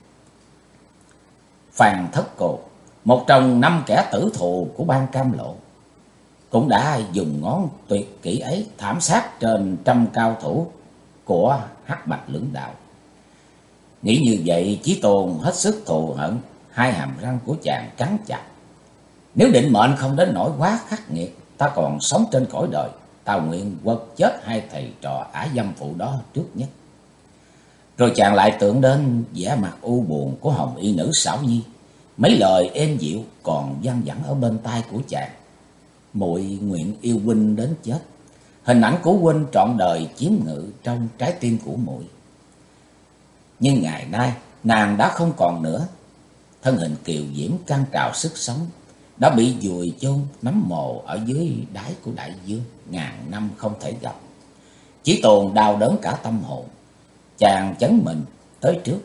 Phan Thất Cô, một trong 5 kẻ tử thù của bang Cam Lộ, cũng đã dùng ngón tuyệt kỹ ấy thảm sát trên 100 cao thủ của Hắc Bạch Lưỡng Đạo. Nghĩ như vậy, Chí Tôn hết sức thù hận, hai hàm răng của chàng cắn chặt. Nếu định mệnh không đến nỗi quá khắc nghiệt, ta còn sống trên cõi đời, ta nguyện quật chết hai thầy trò ả dâm phụ đó trước nhất. Rồi chàng lại tưởng đến vẻ mặt u buồn của hồng y nữ Xảo Nhi, mấy lời êm dịu còn văng vẳng ở bên tai của chàng: muội nguyện yêu huynh đến chết, hình ảnh của huynh trọn đời chiếm ngự trong trái tim của muội. Nhưng ngày nay nàng đã không còn nữa, thân hình kiều diễm căng trào sức sống đã bị vùi chôn nắm mồ ở dưới đáy của đại dương, ngàn năm không thể gặp. Chí Tôn đau đớn cả tâm hồn, chàng chấn mình tới trước,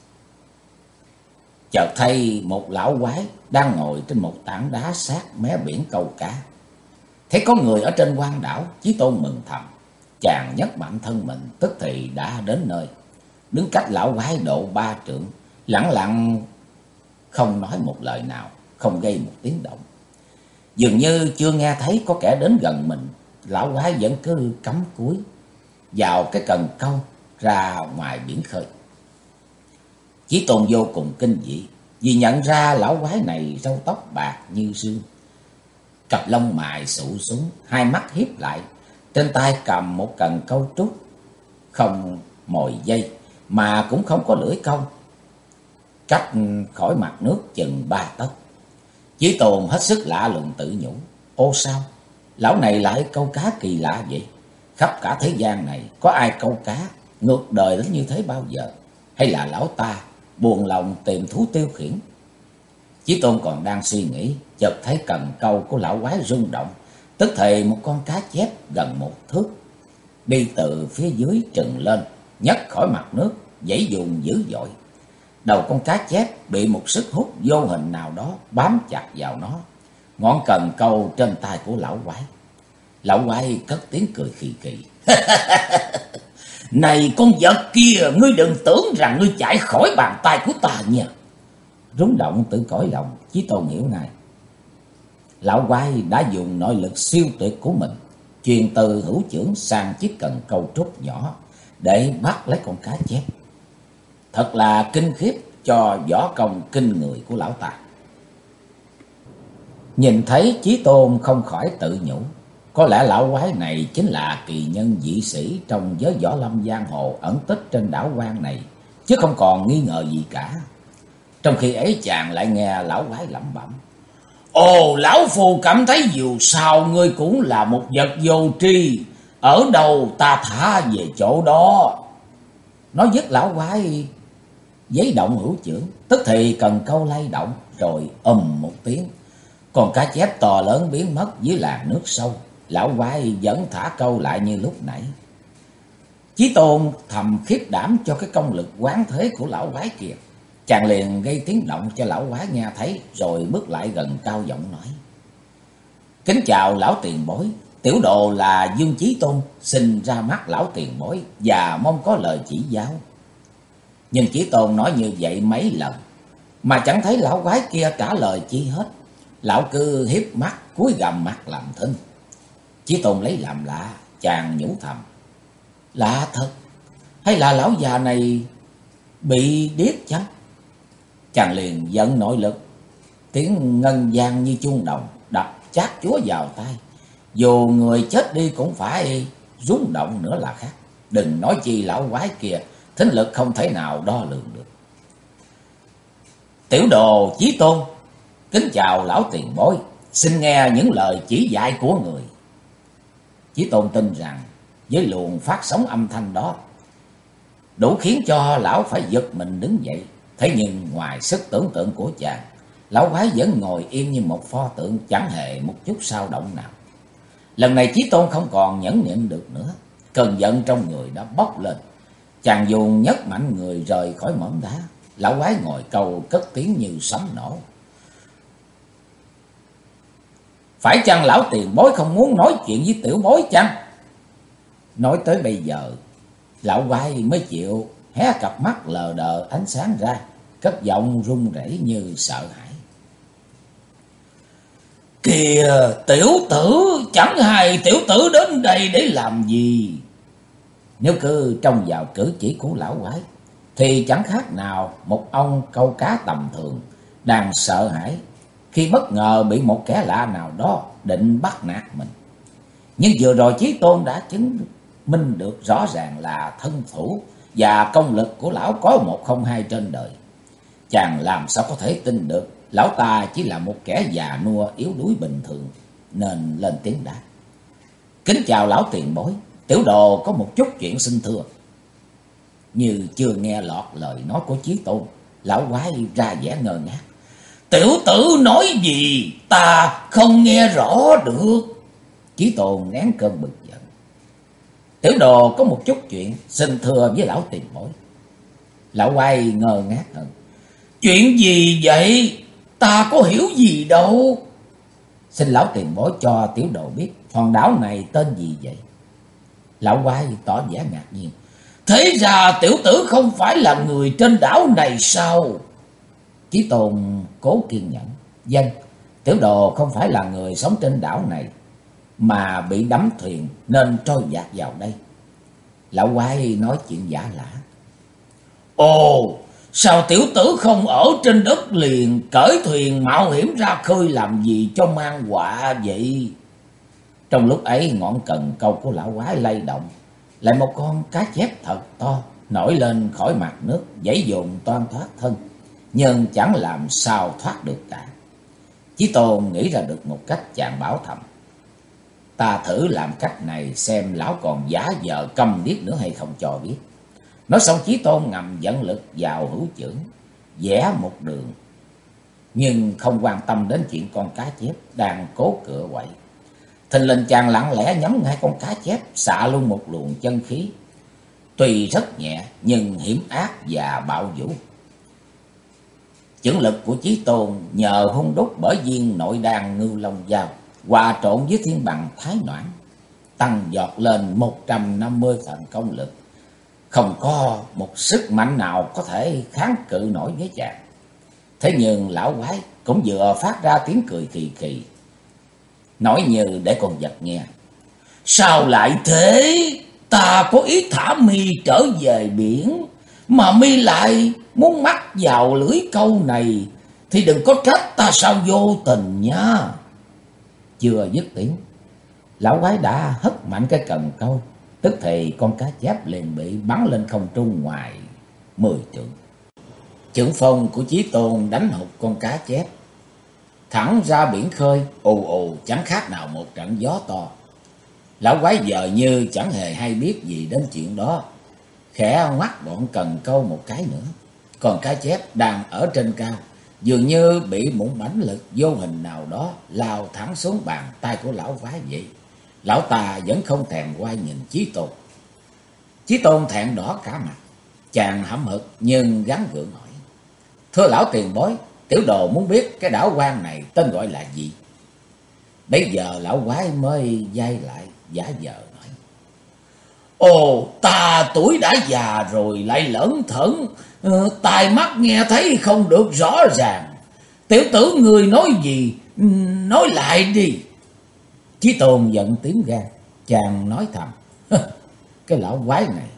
chợt thấy một lão quái đang ngồi trên một tảng đá sát mé biển câu cá. Thấy có người ở trên quan đảo, Chí Tôn mừng thầm, chàng nhấc mạnh thân mình, tức thì đã đến nơi, đứng cách lão quái độ 3 trượng, lặng lặng không nói một lời nào, không gây một tiếng động. Dường như chưa nghe thấy có kẻ đến gần mình, lão quái vẫn cứ cắm cúi vào cái cần câu ra ngoài biển khơi. Chí Tôn vô cùng kinh dị, vì nhận ra lão quái này râu tóc bạc như sương, cặp lông mày sụ xuống, hai mắt híp lại, trên tay cầm một cần câu trúc, không mồi dây mà cũng không có lưỡi câu, cách khỏi mặt nước chừng 3 tấc. Chí Tôn hết sức lạ lùng tự nhủ, ô sao lão này lại câu cá kỳ lạ vậy? Khắp cả thế gian này có ai câu cá ngược đời đến như thế bao giờ? Hay là lão ta buồn lòng tìm thú tiêu khiển? Chí Tôn còn đang suy nghĩ, chợt thấy cần câu của lão quái rung động, tức thì một con cá chép gần 1 thước đi từ phía dưới trừng lên, nhấc khỏi mặt nước, giãy dùng dữ dội. Đầu con cá chép bị một sức hút vô hình nào đó bám chặt vào nó. Ngọn cần câu trên tay của lão quái. Lão quái cất tiếng cười khì khì. Này con vật kia, ngươi đừng tưởng rằng ngươi chạy khỏi bàn tay của ta nha. Rúng động tự cõi lòng, Chí Tôn hiểu ngay. Lão quái đã dùng nội lực siêu tuyệt của mình, truyền từ hữu chưởng sang chiếc cần câu trúc nhỏ để bắt lấy con cá chép. Thật là kinh khiếp cho võ công kinh người của lão ta. Nhìn thấy Chí Tôn không khỏi tự nhủ, có lẽ lão quái này chính là kỳ nhân dị sĩ trong giới võ lâm giang hồ ẩn tích trên đảo quan này, chứ không còn nghi ngờ gì cả. Trong khi ấy chàng lại nghe lão quái lẩm bẩm. Ồ, lão phù cảm thấy dù sao ngươi cũng là một vật vô tri, ở đâu ta thả về chỗ đó. Nói dứt lão quái giấy động hữu chưởng, tức thì cần câu lay động, rồi một tiếng, còn cá chép to lớn biến mất dưới làn nước sâu. Lão quái vẫn thả câu lại như lúc nãy. Chí Tôn thầm khiếp đảm cho cái công lực quán thế của lão quái kia. Chàng liền gây tiếng động cho lão quái nghe thấy, rồi bước lại gần cao giọng nói. Kính chào lão tiền bối, tiểu đồ là Dương Chí Tôn, xin ra mắt lão tiền bối và mong có lời chỉ giáo. Nhưng Chí Tôn nói như vậy mấy lần, mà chẳng thấy lão quái kia trả lời chi hết. Lão cứ hiếp mắt cúi gằm mặt làm thinh. Chí Tôn lấy làm lạ, chàng nhủ thầm. Lạ thật, hay là lão già này bị điếc chăng? Chàng liền dẫn nội lực, tiếng ngân vang như chuông đồng đập chát chúa vào tai. Dù người chết đi cũng phải rung động nữa là khác. Đừng nói chi lão quái kia, thính lực không thể nào đo lường được. Tiểu đồ Chí Tôn, kính chào lão tiền bối, xin nghe những lời chỉ dạy của người. Chí Tôn tin rằng với luồng phát sóng âm thanh đó đủ khiến cho lão phải giật mình đứng dậy. Thế nhưng ngoài sức tưởng tượng của chàng, lão quái vẫn ngồi yên như một pho tượng, chẳng hề một chút sao động nào. Lần này Chí Tôn không còn nhẫn nhịn được nữa, cơn giận trong người đã bốc lên. Chàng dùng nhấc mạnh người rời khỏi mỏm đá. Lão quái ngồi câu cất tiếng như sấm nổ. Phải chăng lão tiền bối không muốn nói chuyện với tiểu bối chăng? Nói tới bây giờ, lão quái mới chịu hé cặp mắt lờ đờ ánh sáng ra, cất giọng run rẩy như sợ hãi. Kìa tiểu tử, chẳng hay tiểu tử đến đây để làm gì? Nếu cứ trông vào cử chỉ của lão quái, thì chẳng khác nào một ông câu cá tầm thường đang sợ hãi khi bất ngờ bị một kẻ lạ nào đó định bắt nạt mình. Nhưng vừa rồi Chí Tôn đã chứng minh được rõ ràng là thân thủ và công lực của lão có một không hai trên đời. Chàng làm sao có thể tin được lão ta chỉ là một kẻ già nua yếu đuối bình thường, nên lên tiếng đáp. Kính chào lão tiền bối, tiểu đồ có một chút chuyện xin thưa. Như chưa nghe lọt lời nói của Chí Tôn, lão quái ra vẻ ngơ ngác. Tiểu tử nói gì ta không nghe rõ được. Chí Tôn nén cơn bực giận. Tiểu đồ có một chút chuyện xin thưa với lão tiền bối. Lão quái ngơ ngác hơn. Chuyện gì vậy? Ta có hiểu gì đâu. Xin lão tiền bối cho tiểu đồ biết hòn đảo này tên gì vậy? Lão quái tỏ vẻ ngạc nhiên. Thế ra tiểu tử không phải là người trên đảo này sao? Chí Tôn cố kiên nhẫn. Vâng, tiểu đồ không phải là người sống trên đảo này, mà bị đắm thuyền nên trôi dạt vào đây. Lão quái nói chuyện giả lả. Ồ, sao tiểu tử không ở trên đất liền cởi thuyền mạo hiểm ra khơi làm gì cho mang họa vậy? Trong lúc ấy ngọn cần câu của lão quái lay động, lại một con cá chép thật to nổi lên khỏi mặt nước, giãy dồn toan thoát thân, nhưng chẳng làm sao thoát được cả. Chí Tôn nghĩ ra được một cách, chàng bảo thầm. Ta thử làm cách này xem lão còn giả vờ câm điếc nữa hay không cho biết. Nói xong Chí Tôn ngầm dẫn lực vào hữu chưởng, vẽ một đường, nhưng không quan tâm đến chuyện con cá chép đang cố cựa quậy. Thình lình chàng lặng lẽ nhắm ngay con cá chép, xạ luôn một luồng chân khí. tuy rất nhẹ nhưng hiểm ác và bạo vũ. Chưởng lực của Chí Tôn nhờ hung đúc bởi viên nội đan Ngưu Long Giao hòa trộn với thiên bằng Thái Noãn, tăng giọt lên 150 phần công lực. Không có một sức mạnh nào có thể kháng cự nổi với chàng. Thế nhưng lão quái cũng vừa phát ra tiếng cười khì khì, nói như để con vật nghe. Sao lại thế? Ta có ý thả mi trở về biển, mà mi lại muốn mắc vào lưỡi câu này, thì đừng có trách ta sao vô tình nha. Chưa dứt tiếng, lão quái đã hất mạnh cái cần câu, tức thì con cá chép liền bị bắn lên không trung ngoài 10 trượng. Chưởng phong của Chí Tôn đánh hụt con cá chép thẳng ra biển khơi, ù ù chẳng khác nào một trận gió to. Lão quái giờ như chẳng hề hay biết gì đến chuyện đó, khẽ ngoắt đoạn cần câu một cái nữa. Còn cá chép đang ở trên cao, dường như bị một mãnh lực vô hình nào đó lao thẳng xuống bàn tay của lão quái vậy. Lão ta vẫn không thèm quay nhìn Chí Tôn. Chí Tôn thẹn đỏ cả mặt, chàng hậm hực nhưng gắng gượng hỏi. Thưa lão tiền bối, tiểu đồ muốn biết cái đảo quan này tên gọi là gì? Bây giờ lão quái mới dai lại giả vờ nói. Ồ, ta tuổi đã già rồi lại lởn thởn, tai mắt nghe thấy không được rõ ràng. Tiểu tử người nói gì, nói lại đi. Chí Tôn giận tím gan, chàng nói thầm. Cái lão quái này,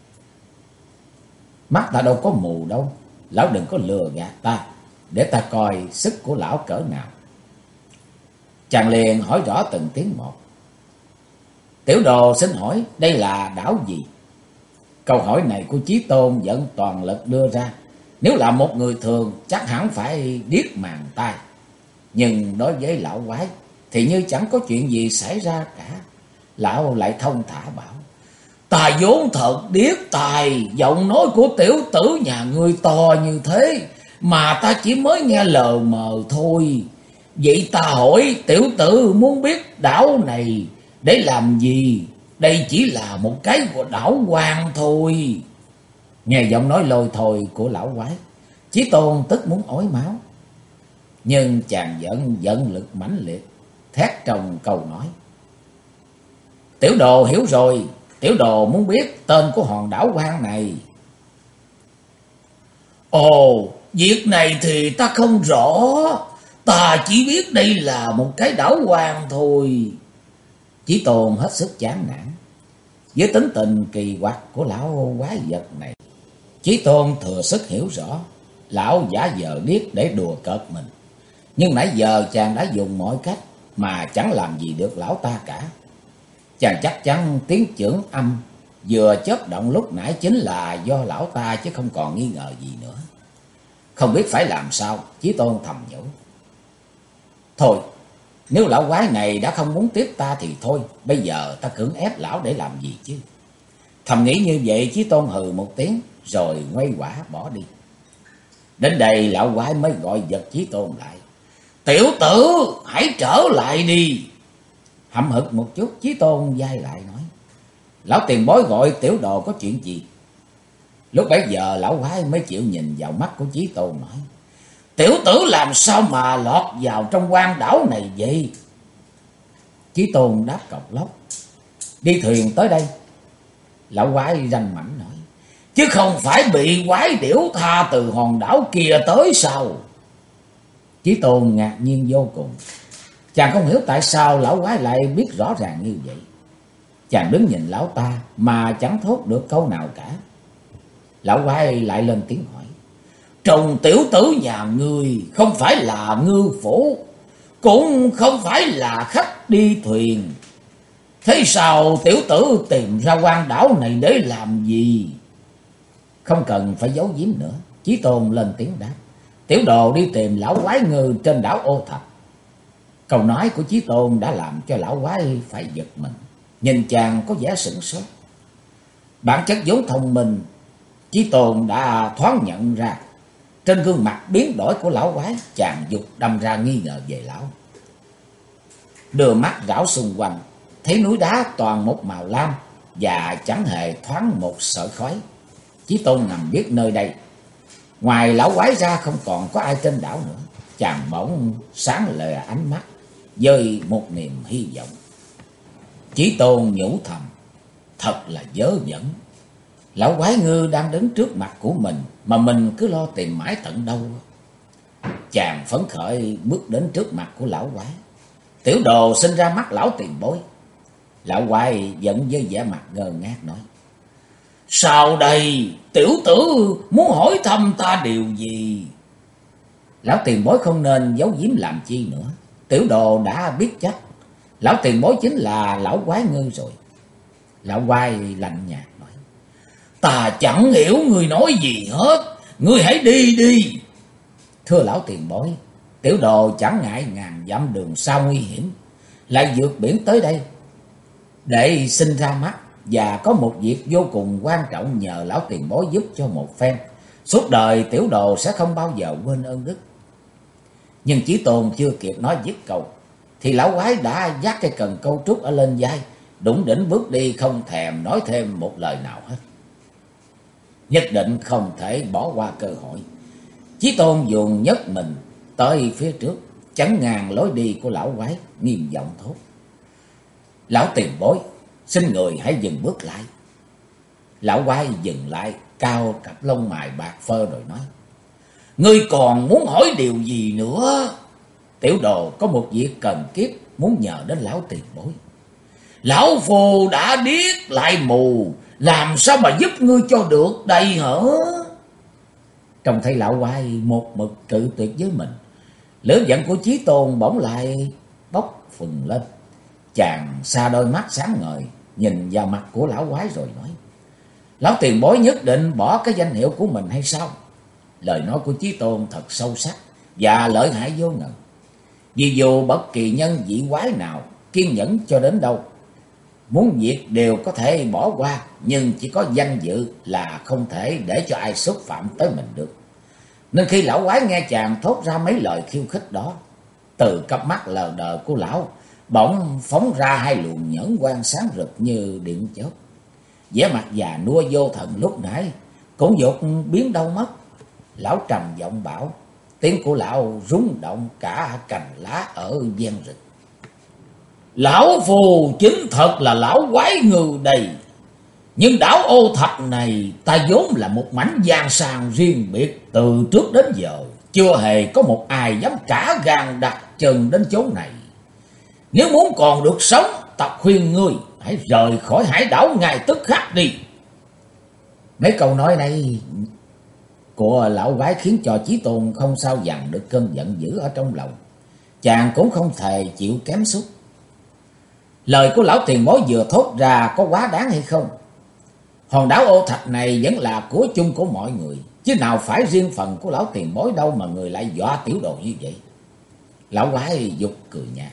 mắt ta đâu có mù đâu, lão đừng có lừa gạt ta, để ta coi sức của lão cỡ nào. Chàng liền hỏi rõ từng tiếng một. Tiểu đồ xin hỏi đây là đảo gì? Câu hỏi này của Chí Tôn vẫn toàn lực đưa ra. Nếu là một người thường chắc hẳn phải điếc màng tai, nhưng đối với lão quái thì như chẳng có chuyện gì xảy ra cả. Lão lại thông thả bảo. Ta vốn thật điếc tài, giọng nói của tiểu tử nhà ngươi to như thế mà ta chỉ mới nghe lờ mờ thôi. Vậy ta hỏi tiểu tử muốn biết đảo này để làm gì? Đây chỉ là một cái đảo hoang thôi. Nghe giọng nói lôi thôi của lão quái, Chí Tôn tức muốn ói máu. Nhưng chàng vẫn giận lực mãnh liệt, thét trong câu nói. Tiểu đồ hiểu rồi, tiểu đồ muốn biết tên của hòn đảo hoang này. Ồ, việc này thì ta không rõ. Ta chỉ biết đây là một cái đảo hoang thôi. Chí Tôn hết sức chán nản với tính tình kỳ quặc của lão quái vật này. Chí Tôn thừa sức hiểu rõ lão giả vờ điếc để đùa cợt mình. Nhưng nãy giờ chàng đã dùng mọi cách mà chẳng làm gì được lão ta cả. Chàng chắc chắn tiếng chưởng âm vừa chớp động lúc nãy chính là do lão ta, chứ không còn nghi ngờ gì nữa. Không biết phải làm sao, Chí Tôn thầm nhủ. Thôi, nếu lão quái này đã không muốn tiếp ta thì thôi, bây giờ ta cưỡng ép lão để làm gì chứ. Thầm nghĩ như vậy, Chí Tôn hừ một tiếng rồi quay quả bỏ đi. Đến đây lão quái mới gọi giật Chí Tôn lại. Tiểu tử, hãy trở lại đi. Hậm hực một chút, Chí Tôn dai lại nói. Lão tiền bối gọi tiểu đồ có chuyện gì? Lúc bấy giờ lão quái mới chịu nhìn vào mắt của Chí Tôn nói. Tiểu tử làm sao mà lọt vào trong quan đảo này vậy? Chí Tôn đáp cộc lốc. Đi thuyền tới đây. Lão quái ranh mảnh nói. Chứ không phải bị quái điểu tha từ hòn đảo kia tới sao? Chí Tôn ngạc nhiên vô cùng. Chàng không hiểu tại sao lão quái lại biết rõ ràng như vậy. Chàng đứng nhìn lão ta mà chẳng thốt được câu nào cả. Lão quái lại lên tiếng hỏi. Trùng tiểu tử nhà ngươi không phải là ngư phủ, cũng không phải là khách đi thuyền. Thế sao tiểu tử tìm ra quan đảo này để làm gì? Không cần phải giấu giếm nữa, Chí Tôn lên tiếng đáp. Tiểu đồ đi tìm lão quái ngư trên đảo Ô Thập. Câu nói của Chí Tôn đã làm cho lão quái phải giật mình. Nhìn chàng có vẻ sửng sốt. Bản chất vốn thông minh, Chí Tôn đã thoáng nhận ra. Trên gương mặt biến đổi của lão quái, chàng dục đâm ra nghi ngờ về lão. Đưa mắt rảo xung quanh, thấy núi đá toàn một màu lam và chẳng hề thoáng một sợi khói. Chí Tôn nằm biết nơi đây, ngoài lão quái ra không còn có ai trên đảo nữa. Chàng bỗng sáng lè ánh mắt với một niềm hy vọng. Chí Tôn nhủ thầm, thật là vớ vẩn. Lão quái ngư đang đứng trước mặt của mình mà mình cứ lo tìm mãi tận đâu. Chàng phấn khởi bước đến trước mặt của lão quái. Tiểu đồ sinh ra mắt lão tiền bối. Lão quái giận với vẻ mặt ngơ ngác nói, sao đây, tiểu tử muốn hỏi thăm ta điều gì? Lão tiền bối không nên giấu giếm làm chi nữa. Tiểu đồ đã biết chắc lão tiền bối chính là lão quái ngư rồi. Lão quái lạnh nhạt nói, ta chẳng hiểu người nói gì hết, ngươi hãy đi đi. Thưa lão tiền bối, tiểu đồ chẳng ngại ngàn dặm đường xa nguy hiểm, lại vượt biển tới đây để xin ra mắt, và có một việc vô cùng quan trọng nhờ lão tiền bối giúp cho một phen. Suốt đời tiểu đồ sẽ không bao giờ quên ơn đức. Nhưng Chí Tôn chưa kịp nói dứt câu thì lão quái đã vác cây cần câu trúc ở lên vai, đủng đỉnh bước đi, không thèm nói thêm một lời nào hết. Nhất định không thể bỏ qua cơ hội. Chí Tôn dùng nhất mình tới phía trước, chắn ngang lối đi của lão quái, nghiêm giọng thốt, lão tiền bối, xin người hãy dừng bước lại. Lão quái dừng lại, cao cặp lông mày bạc phơ rồi nói, ngươi còn muốn hỏi điều gì nữa? Tiểu đồ có một việc cần kiếp muốn nhờ đến lão tiền bối. Lão phù đã điếc lại mù, làm sao mà giúp ngươi cho được đây hả? Trông thấy lão quái một mực cự tuyệt với mình, lửa giận của Chí Tôn bỗng lại bốc phừng lên. Chàng xa đôi mắt sáng ngời, nhìn vào mặt của lão quái rồi nói, lão tiền bối nhất định bỏ cái danh hiệu của mình hay sao? Lời nói của Chí Tôn thật sâu sắc và lợi hại vô ngần. Vì dù bất kỳ nhân vị quái nào kiên nhẫn cho đến đâu, muốn việc đều có thể bỏ qua, nhưng chỉ có danh dự là không thể để cho ai xúc phạm tới mình được. Nên khi lão quái nghe chàng thốt ra mấy lời khiêu khích đó, từ cặp mắt lờ đờ của lão bỗng phóng ra hai luồng nhẫn quang sáng rực như điện chớp. Vẻ mặt già nua vô thần lúc nãy cũng vụt biến đâu mất. Lão trầm giọng bảo, tiếng của lão rung động cả cành lá ở ven rừng, lão phù chính thật là lão quái ngư đây. Nhưng đảo Ô Thạch này ta vốn là một mảnh giang sàng riêng biệt, từ trước đến giờ chưa hề có một ai dám cả gan đặt chân đến chỗ này. Nếu muốn còn được sống, ta khuyên ngươi hãy rời khỏi hải đảo ngay tức khắc đi. Mấy câu nói này của lão quái khiến cho Chí Tôn không sao dằn được cơn giận dữ ở trong lòng. Chàng cũng không thể chịu kém sút. Lời của lão tiền bối vừa thốt ra có quá đáng hay không? Hòn đảo Ô Thạch này vẫn là của chung của mọi người, chứ nào phải riêng phần của lão tiền bối đâu mà người lại dọa tiểu đồ như vậy. Lão quái giục cười nhạt,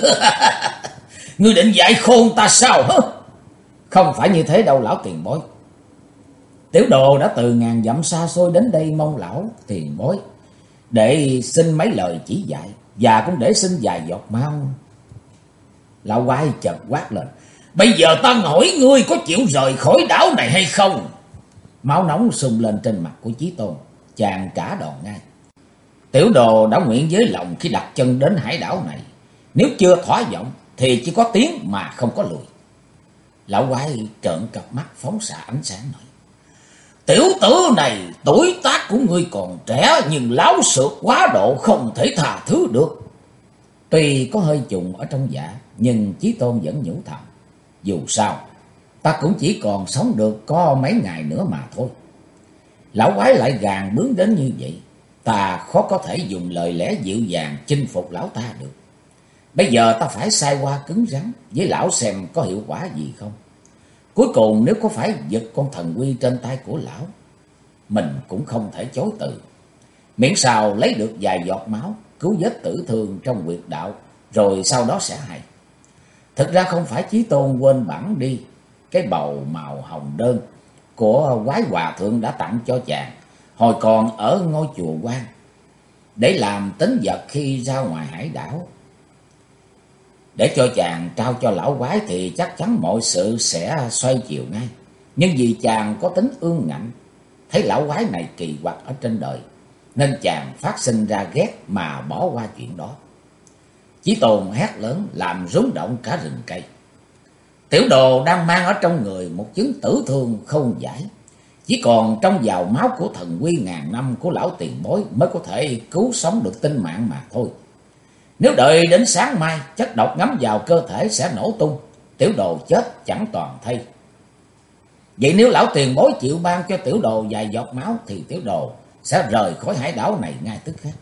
ngươi định dạy khôn ta sao hả? Không phải như thế đâu lão tiền bối. Tiểu đồ đã từ ngàn dặm xa xôi đến đây mong lão tiền bối để xin mấy lời chỉ dạy, và cũng để xin vài giọt máu. Lão quái chợt quát lên, bây giờ ta hỏi ngươi có chịu rời khỏi đảo này hay không? Máu nóng sung lên trên mặt của Chí Tôn. Chàng trả đòn ngay. Tiểu đồ đã nguyện với lòng khi đặt chân đến hải đảo này, nếu chưa thỏa vọng thì chỉ có tiến mà không có lùi. Lão quái trợn cặp mắt phóng xạ ánh sáng nói, tiểu tử này tuổi tác của ngươi còn trẻ, nhưng láo xược quá độ không thể tha thứ được. Tuy có hơi trùng ở trong dạ, nhưng Chí Tôn vẫn nhủ thầm, dù sao ta cũng chỉ còn sống được có mấy ngày nữa mà thôi. Lão quái lại gàn bướng đến như vậy, ta khó có thể dùng lời lẽ dịu dàng chinh phục lão ta được. Bây giờ ta phải sai qua cứng rắn với lão xem có hiệu quả gì không. Cuối cùng nếu có phải giật con thần quy trên tay của lão, mình cũng không thể chối từ. Miễn sao lấy được vài giọt máu, cứu vết tử thương trong huyệt đạo, rồi sau đó sẽ hay. Thực ra không phải Chí Tôn quên bẵng đi cái bầu màu hồng đơn của quái hòa thượng đã tặng cho chàng hồi còn ở ngôi chùa Quan, để làm tín vật khi ra ngoài hải đảo. Để cho chàng trao cho lão quái thì chắc chắn mọi sự sẽ xoay chiều ngay. Nhưng vì chàng có tính ương ngạnh, thấy lão quái này kỳ quặc ở trên đời, nên chàng phát sinh ra ghét mà bỏ qua chuyện đó. Chí Tôn hét lớn làm rúng động cả rừng cây. Tiểu đồ đang mang ở trong người một chứng tử thương không giải. Chỉ còn trong vào máu của thần quy ngàn năm của lão tiền bối mới có thể cứu sống được tính mạng mà thôi. Nếu đợi đến sáng mai, chất độc ngấm vào cơ thể sẽ nổ tung, tiểu đồ chết chẳng toàn thây. Vậy nếu lão tiền bối chịu ban cho tiểu đồ vài giọt máu thì tiểu đồ sẽ rời khỏi hải đảo này ngay tức khắc.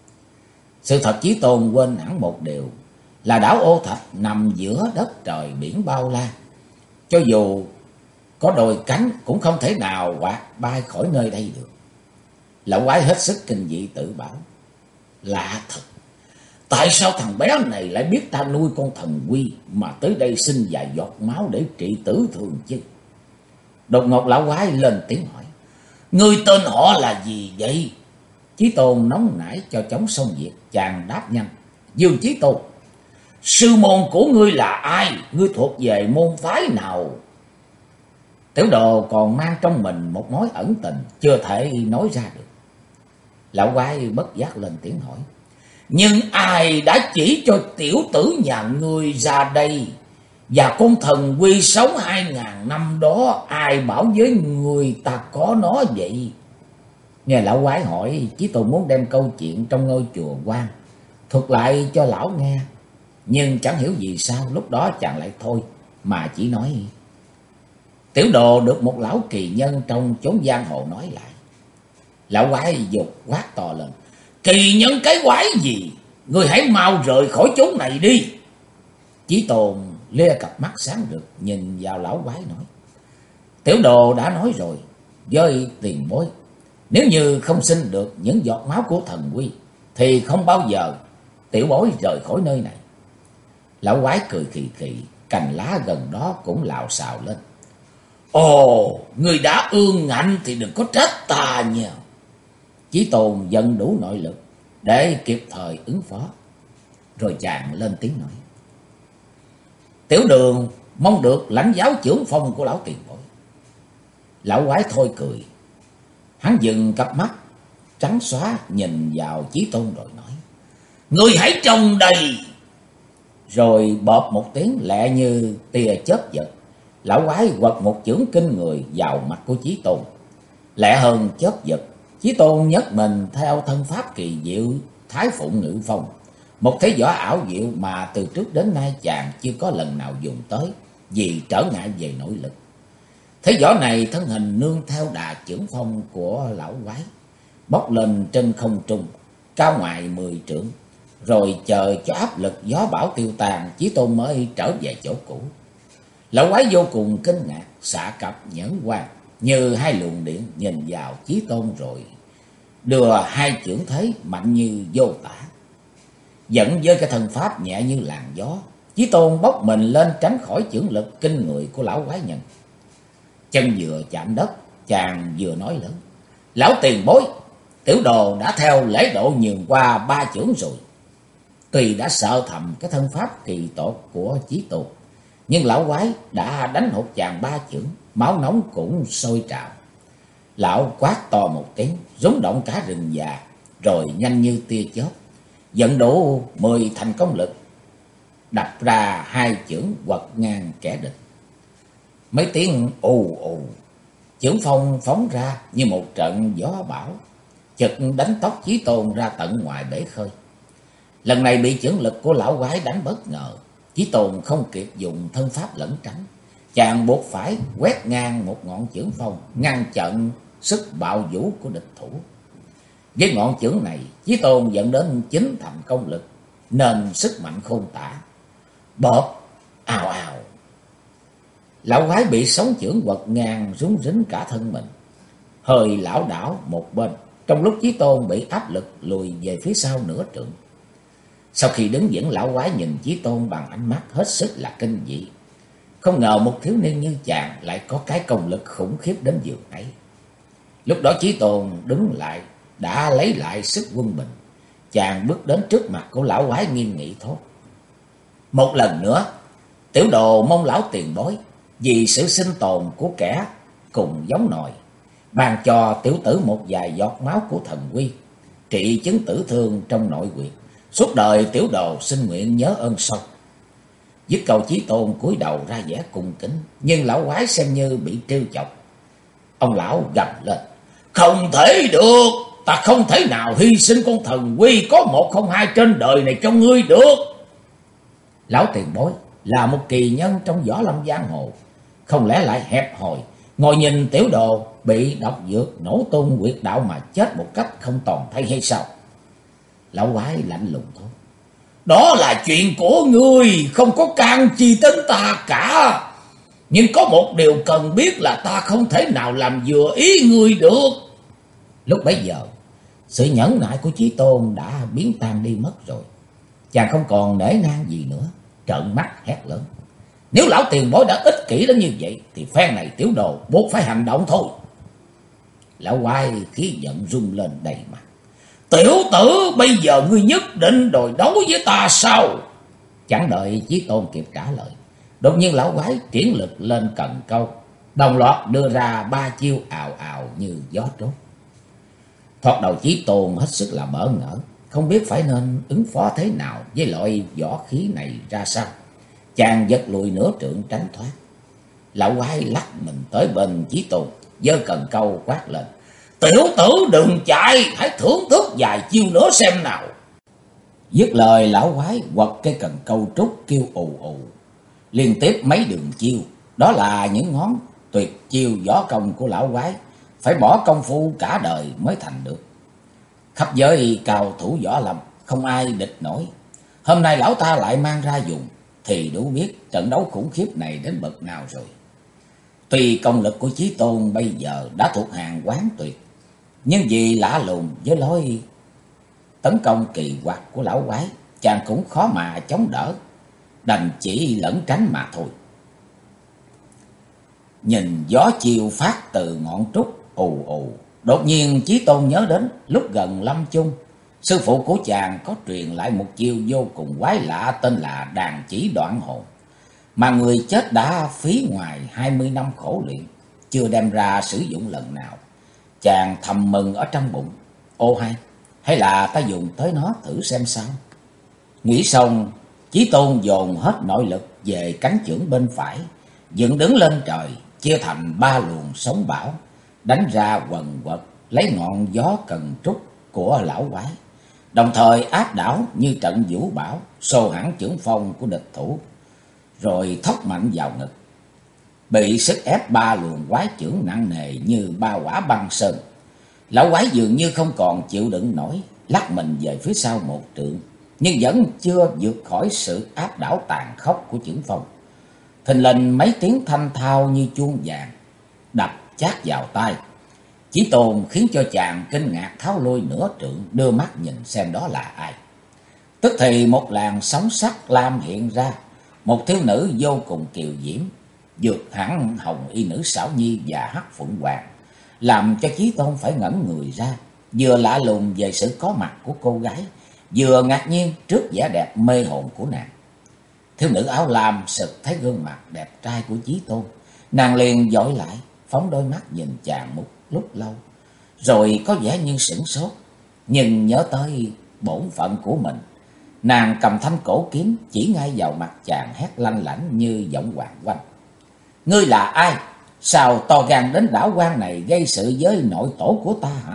Sự thật Chí Tôn quên hẳn một điều là đảo Ô Thạch nằm giữa đất trời biển bao la. Cho dù có đôi cánh cũng không thể nào quạt bay khỏi nơi đây được. Lão quái hết sức kinh dị tự bảo. Lạ thật, tại sao thằng bé này lại biết ta nuôi con thần quy mà tới đây xin vài giọt máu để trị tử thương chứ? Đột ngột lão quái lên tiếng hỏi. Ngươi tên họ là gì vậy? Chí Tôn nóng nảy cho chóng xong việc, chàng đáp nhanh. Dương Chí Tôn. Sư môn của ngươi là ai? Ngươi thuộc về môn phái nào? Tiểu đồ còn mang trong mình một mối ẩn tình chưa thể nói ra được. Lão quái bất giác lên tiếng hỏi. Nhưng ai đã chỉ cho tiểu tử nhà ngươi ra đây? Và con thần quy sống 2000 năm đó, ai bảo với người ta có nó vậy? Nghe lão quái hỏi, Chí Tôn muốn đem câu chuyện trong ngôi chùa quan thuật lại cho lão nghe. Nhưng chẳng hiểu vì sao lúc đó chàng lại thôi, mà chỉ nói. Tiểu đồ được một lão kỳ nhân trong chốn giang hồ nói lại. Lão quái dục quát to lên. Kỳ nhân cái quái gì? Ngươi hãy mau rời khỏi chốn này đi. Chí Tôn lia cặp mắt sáng rực nhìn vào lão quái nói. Tiểu đồ đã nói rồi với tiền bối, nếu như không xin được những giọt máu của thần quy thì không bao giờ tiểu bối rời khỏi nơi này. Lão quái cười khì khì, cành lá gần đó cũng lạo xạo lên. Ồ, người đã ương ngạnh thì đừng có trách ta nha. Chí Tôn dần đủ nội lực để kịp thời ứng phó. Rồi chàng lên tiếng nói. Tiểu đường mong được lãnh giáo chưởng phong của lão tiền bối. Lão quái thôi cười. Hắn dừng cặp mắt trắng xóa nhìn vào Chí Tôn rồi nói. Ngươi hãy trông đây. Rồi bọp một tiếng lẹ như tia chớp giật. Lão quái quật một chưởng kinh người vào mặt của Chí Tôn. Lẹ hơn chớp giật, Chí Tôn nhấc mình theo thân pháp kỳ diệu Thái Phụng Ngự Phong. Một thế võ ảo diệu mà từ trước đến nay chàng chưa có lần nào dùng tới vì trở ngại về nội lực. Thế võ này thân hình nương theo đà chưởng phong của lão quái, bốc lên trên không trung, cao ngoài 10 trượng. Rồi chờ cho áp lực gió bão tiêu tàn, Chí Tôn mới trở về chỗ cũ. Lão quái vô cùng kinh ngạc, xạ cặp nhẫn quang như hai luồng điện nhìn vào Chí Tôn rồi đưa hai chưởng thế mạnh như vô tả. Dẫn với cái thân pháp nhẹ như làn gió, Chí Tôn bốc mình lên tránh khỏi chưởng lực kinh người của lão quái nhân. Chân vừa chạm đất, chàng vừa nói lớn. Lão tiền bối, tiểu đồ đã theo lễ độ nhường qua 3 chưởng rồi. Tuy đã sợ thầm cái thân pháp kỳ tột của Chí Tôn, nhưng lão quái đã đánh hụt chàng 3 chưởng, máu nóng cũng sôi trào. Lão quát to một tiếng, rúng động cả rừng già, rồi nhanh như tia chớp, dẫn đủ 10 thành công lực, đập ra 2 chưởng quật ngang kẻ địch. Mấy tiếng ù ù, chưởng phong phóng ra như một trận gió bão, chực đánh tóc Chí Tôn ra tận ngoài bể khơi. Lần này bị chưởng lực của lão quái đánh bất ngờ, Chí Tôn không kịp dùng thân pháp lẩn tránh, chàng buộc phải quét ngang một ngọn chưởng phong, ngăn chặn sức bạo vũ của địch thủ. Với ngọn chưởng này, Chí Tôn dẫn đến 9 thành công lực, nên sức mạnh khôn tả. Bợp, ào ào. Lão quái bị sóng chưởng quật ngang rúng rính cả thân mình, hơi lảo đảo một bên, trong lúc Chí Tôn bị áp lực lùi về phía sau nửa trượng. Sau khi đứng vững, lão quái nhìn Chí Tôn bằng ánh mắt hết sức là kinh dị. Không ngờ một thiếu niên như chàng lại có cái công lực khủng khiếp đến giường ấy. Lúc đó Chí Tôn đứng lại, đã lấy lại sức quân bình. Chàng bước đến trước mặt của lão quái nghiêm nghị thốt. Một lần nữa, tiểu đồ mong lão tiền bối vì sự sinh tồn của kẻ cùng giống nòi, ban cho tiểu tử một vài giọt máu của thần quy, trị chứng tử thương trong nội quyệt. Suốt đời tiểu đồ xin nguyện nhớ ơn sâu. Dứt câu Chí Tôn cúi đầu ra vẻ cung kính, nhưng lão quái xem như bị trêu chọc. Ông lão gầm lên: không thể được, ta không thể nào hy sinh con thần quy có một không hai trên đời này cho ngươi được. Lão tiền bối là một kỳ nhân trong võ lâm giang hồ, không lẽ lại hẹp hòi ngồi nhìn tiểu đồ bị độc dược nổ tung huyệt đạo mà chết một cách không tòn thay hay sao? Lão quái lạnh lùng thôi: đó là chuyện của ngươi, không có can chi đến ta cả. Nhưng có một điều cần biết là ta không thể nào làm vừa ý ngươi được. Lúc bấy giờ, sự nhẫn nại của Chí Tôn đã biến tan đi mất rồi. Chàng không còn nể nang gì nữa, trợn mắt hét lớn: nếu lão tiền bối đã ích kỷ đến như vậy, thì phen này tiểu đồ buộc phải hành động thôi. Lão quái khí giận rung lên đầy mặt: tiểu tử, bây giờ ngươi nhất định đòi đấu với ta sao? Chẳng đợi Chí Tôn kịp trả lời, đột nhiên lão quái triển lực lên cần câu, đồng loạt đưa ra 3 chiêu ào ào như gió trốt. Thoạt đầu Chí Tôn hết sức là bỡ ngỡ, không biết phải nên ứng phó thế nào với loại võ khí này ra sao. Chàng giật lùi nửa trượng tránh thoát. Lão quái lắc mình tới bên Chí Tôn, giơ cần câu quát lên: tiểu tử đừng chạy, hãy thưởng thức vài chiêu nữa xem nào. Dứt lời, lão quái quật cây cần câu trúc kêu ù ù, liên tiếp mấy đường chiêu. Đó là những ngón tuyệt chiêu võ công của lão quái, phải bỏ công phu cả đời mới thành được. Khắp giới cao thủ võ lâm không ai địch nổi. Hôm nay lão ta lại mang ra dùng, thì đủ biết trận đấu khủng khiếp này đến bậc nào rồi. Tuy công lực của Chí Tôn bây giờ đã thuộc hàng quán tuyệt, nhưng vì lạ lùng với lối tấn công kỳ quặc của lão quái, chàng cũng khó mà chống đỡ, đành chỉ lẩn tránh mà thôi. Nhìn gió chiều phát từ ngọn trúc ù ù, đột nhiên Chí Tôn nhớ đến lúc gần lâm chung, sư phụ của chàng có truyền lại một chiêu vô cùng quái lạ tên là đàn chỉ đoạn hồn, mà người chết đã phí ngoài 20 năm khổ luyện, chưa đem ra sử dụng lần nào. Chàng thầm mừng ở trong bụng: ô hay là ta dùng tới nó thử xem sao. Nghĩ xong, Chí Tôn dồn hết nội lực về cánh chưởng bên phải, dựng đứng lên trời, chia thành 3 luồng sóng bão, đánh ra quần quật lấy ngọn gió cần trúc của lão quái, đồng thời áp đảo như trận vũ bão, xô hẳn chưởng phong của địch thủ, rồi thốc mạnh vào ngực. Bị sức ép 3 luồng quái chưởng nặng nề như 3 quả băng sơn, lão quái dường như không còn chịu đựng nổi, lắc mình về phía sau 1 trượng, nhưng vẫn chưa vượt khỏi sự áp đảo tàn khốc của chưởng phong. Thình lình mấy tiếng thanh thao như chuông vàng đập chát vào tai. Chí Tôn khiến cho chàng kinh ngạc tháo lui nửa trượng, đưa mắt nhìn xem đó là ai. Tức thì một làn sóng sắc lam hiện ra, một thiếu nữ vô cùng kiều diễm, vượt hẳn hồng y nữ Xảo Nhi và Hắc Phượng Hoàng, làm cho Chí Tôn phải ngẩn người ra, vừa lạ lùng về sự có mặt của cô gái, vừa ngạc nhiên trước vẻ đẹp mê hồn của nàng. Thiếu nữ áo lam sực thấy gương mặt đẹp trai của Chí Tôn, nàng liền dõi lại, phóng đôi mắt nhìn chàng một lúc lâu, rồi có vẻ như sửng sốt, nhưng nhớ tới bổn phận của mình, nàng cầm thanh cổ kiếm chỉ ngay vào mặt chàng, hét lanh lảnh như giọng hoàng oanh: ngươi là ai? Sao to gan đến đảo quan này gây sự với nội tổ của ta hả?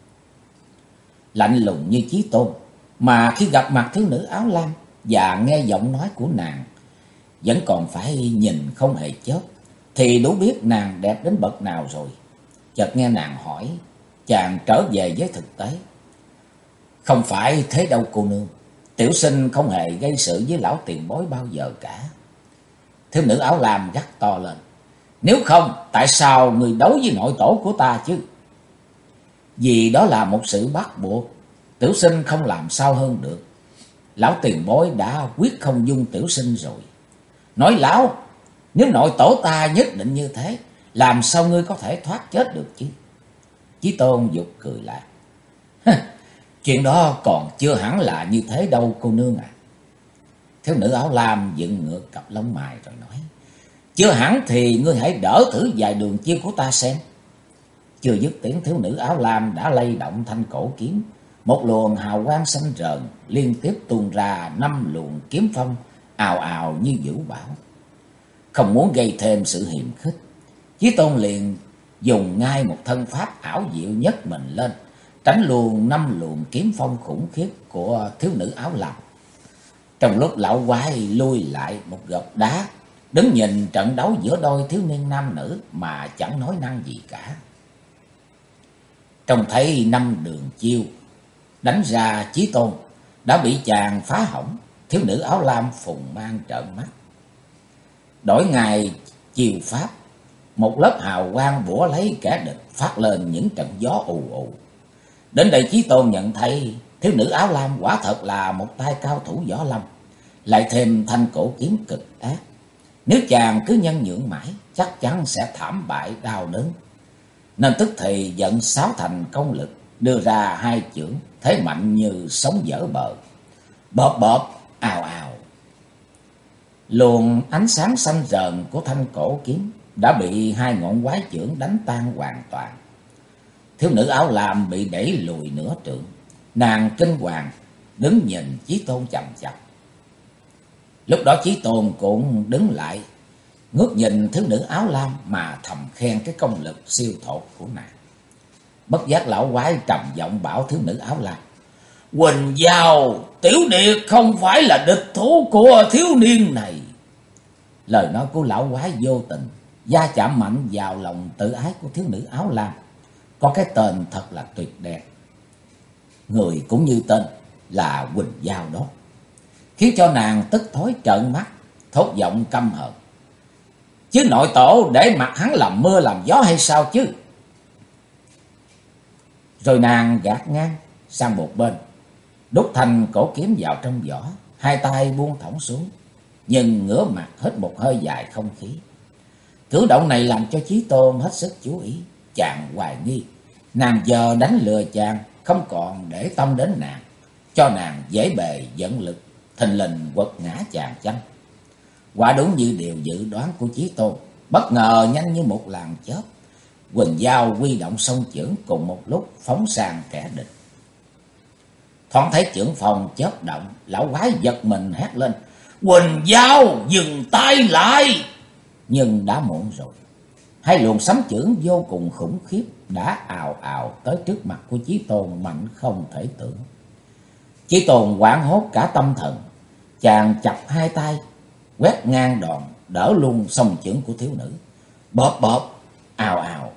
Lạnh lùng như Chí Tôn, mà khi gặp mặt thiếu nữ áo lam và nghe giọng nói của nàng vẫn còn phải nhìn không hề chớp, thì đủ biết nàng đẹp đến bậc nào rồi. Chợt nghe nàng hỏi, chàng trở về với thực tế: không phải thế đâu cô nương, tiểu sinh không hề gây sự với lão tiền bối bao giờ cả. Thiếu nữ áo lam gắt to lên: nếu không, tại sao người đấu với nội tổ của ta chứ? Vì đó là một sự bắt buộc, tiểu sinh không làm sao hơn được. Lão tiền bối đã quyết không dung tiểu sinh rồi. Nói lão, nếu nội tổ ta nhất định như thế, làm sao ngươi có thể thoát chết được chứ? Chí Tôn giục cười lại: chuyện đó còn chưa hẳn là như thế đâu cô nương à. Thiếu nữ áo lam dựng ngược cặp lông mày rồi nói: Chưa hẳn thì ngươi hãy đỡ thử vài đường chiêu của ta xem. Chưa dứt tiếng, thiếu nữ áo lam đã lay động thanh cổ kiếm. Một luồng hào quang xanh rờn liên tiếp tuôn ra 5 luồng kiếm phong ào ào như vũ bão. Không muốn gây thêm sự hiềm khích, Chí Tôn liền dùng ngay một thân pháp ảo diệu nhất mình lên, tránh luôn 5 luồng kiếm phong khủng khiếp của thiếu nữ áo lam. Trong lúc lão quái lui lại một gợp đá, đứng nhìn trận đấu giữa đôi thiếu niên nam nữ mà chẳng nói năng gì cả. Trông thấy 5 đường chiêu đánh ra, Chí Tôn đã bị chàng phá hỏng. Thiếu nữ áo lam phùng mang trợn mắt, đổi ngài chiêu pháp, một lớp hào quang bủa lấy kẻ địch, phát lên những trận gió ù ù. Đến đây Chí Tôn nhận thấy thiếu nữ áo lam quả thật là một tay cao thủ võ lâm, lại thêm thanh cổ kiếm cực ác. Nếu chàng cứ nhân nhượng mãi, chắc chắn sẽ thảm bại đau đớn. Nên tức thì dẫn 6 thành công lực, đưa ra 2 chưởng, thế mạnh như sóng vỡ bờ. Bọp bọp, ào ào. Luồng ánh sáng xanh rờn của thanh cổ kiếm đã bị 2 ngọn quái chưởng đánh tan hoàn toàn. Thiếu nữ áo lam bị đẩy lùi nửa trượng, nàng kinh hoàng đứng nhìn Chí Tôn chằm chằm. Lúc đó Chí Tôn cũng đứng lại, ngước nhìn thiếu nữ áo lam mà thầm khen cái công lực siêu thột của nàng. Bất giác lão quái trầm giọng bảo thiếu nữ áo lam: Quỳnh Giao, tiểu điệt không phải là địch thủ của thiếu niên này. Lời nói của lão quái vô tình va chạm mạnh vào lòng tự ái của thiếu nữ áo lam. Có cái tên thật là tuyệt đẹp, người cũng như tên là Quỳnh Giao đó, khiến cho nàng tức thối trợn mắt, thốt giọng căm hờn: Chứ nội tổ để mặc hắn làm mưa làm gió hay sao chứ? Rồi nàng gạt ngang sang một bên, đút thanh cổ kiếm vào trong vỏ, 2 tay buông thõng xuống, nhưng ngửa mặt hít một hơi dài không khí. Cử động này làm cho Chí Tôn hết sức chú ý. Chàng hoài nghi nàng giờ đánh lừa chàng, không còn để tâm đến nàng, cho nàng dễ bề dẫn lực, thình lình quật ngã chàng chăng? Quả đúng như điều dự đoán của Chí Tôn. Bất ngờ nhanh như một làn chớp, Quỳnh Giao huy động song chưởng cùng một lúc phóng sang kẻ địch. Thoáng thấy chưởng phòng chớp động, lão quái giật mình hét lên: Quỳnh Giao, dừng tay lại! Nhưng đã muộn rồi. 2 luồng sấm chưởng vô cùng khủng khiếp đã ào ào tới trước mặt của Chí Tôn mạnh không thể tưởng. Chí Tôn hoảng hốt cả tâm thần, chàng chập 2 tay quét ngang đòn, đỡ luôn song chưởng của thiếu nữ. Bóp bóp, ào ào.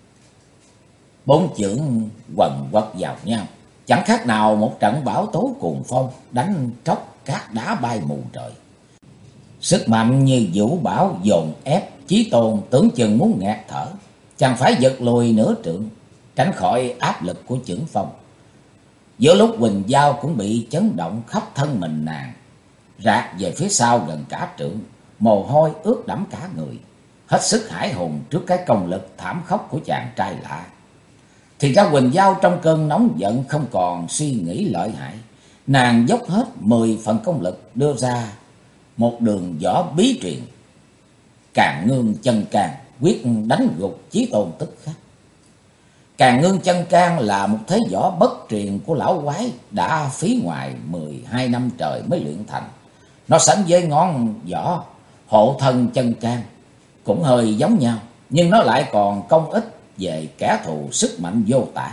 4 chưởng quần quật vào nhau, chẳng khác nào một trận bão tố cuồng phong đánh tróc cát đá bay mù trời. Sức mạnh như vũ bão dồn ép, Chí Tôn tưởng chừng muốn nghẹt thở. Chàng phải giật lùi nửa trượng, tránh khỏi áp lực của chưởng phong. Giữa lúc Quỳnh Giao cũng bị chấn động khắp thân mình, nàng rạc về phía sau gần cả trượng, mồ hôi ướt đẫm cả người, hết sức hãi hùng trước cái công lực thảm khốc của chàng trai lạ. Thì ra Quỳnh Giao trong cơn nóng giận không còn suy nghĩ lợi hại, nàng dốc hết 10 phần công lực đưa ra một đường võ bí truyền Càn Ngương Chân Can, quyết đánh gục Chí Tôn tức khắc. Càn Ngương Chân Can là một thế võ bất truyền của lão quái, đã phí ngoài 12 năm trời mới luyện thành. Nó sánh với ngón võ Hộ Thân Chân Can cũng hơi giống nhau, nhưng nó lại còn công ích về kẻ thù sức mạnh vô tả.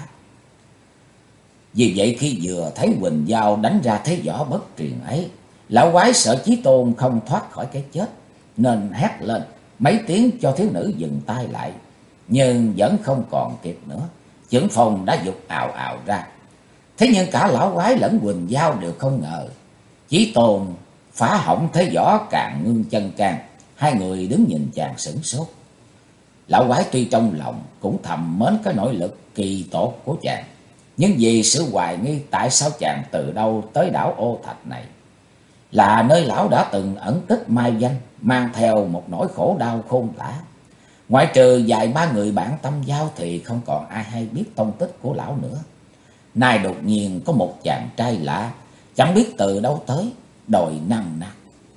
Vì vậy khi vừa thấy Quỳnh Giao đánh ra thế võ bất truyền ấy, lão quái sợ Chí Tôn không thoát khỏi cái chết, nên hét lên mấy tiếng cho thiếu nữ dừng tay lại. Nhưng vẫn không còn kịp nữa, chưởng phong đã giục ào ào ra. Thế nhưng cả lão quái lẫn Quỳnh Giao đều không ngờ Chí Tôn phá hỏng thế võ Càn Ngương Chân Can. 2 người đứng nhìn chàng sửng sốt. Lão quái tuy trong lòng cũng thầm mến cái nội lực kỳ tột của chàng, nhưng vì sự hoài nghi tại sao chàng từ đâu tới đảo Ô Thạch này, là nơi lão đã từng ẩn tích mai danh, mang theo một nỗi khổ đau khôn tả. Ngoại trừ vài 3 người bạn tâm giao thì không còn ai hay biết tông tích của lão nữa. Nay đột nhiên có một chàng trai lạ, chẳng biết từ đâu tới, đòi nằng nặc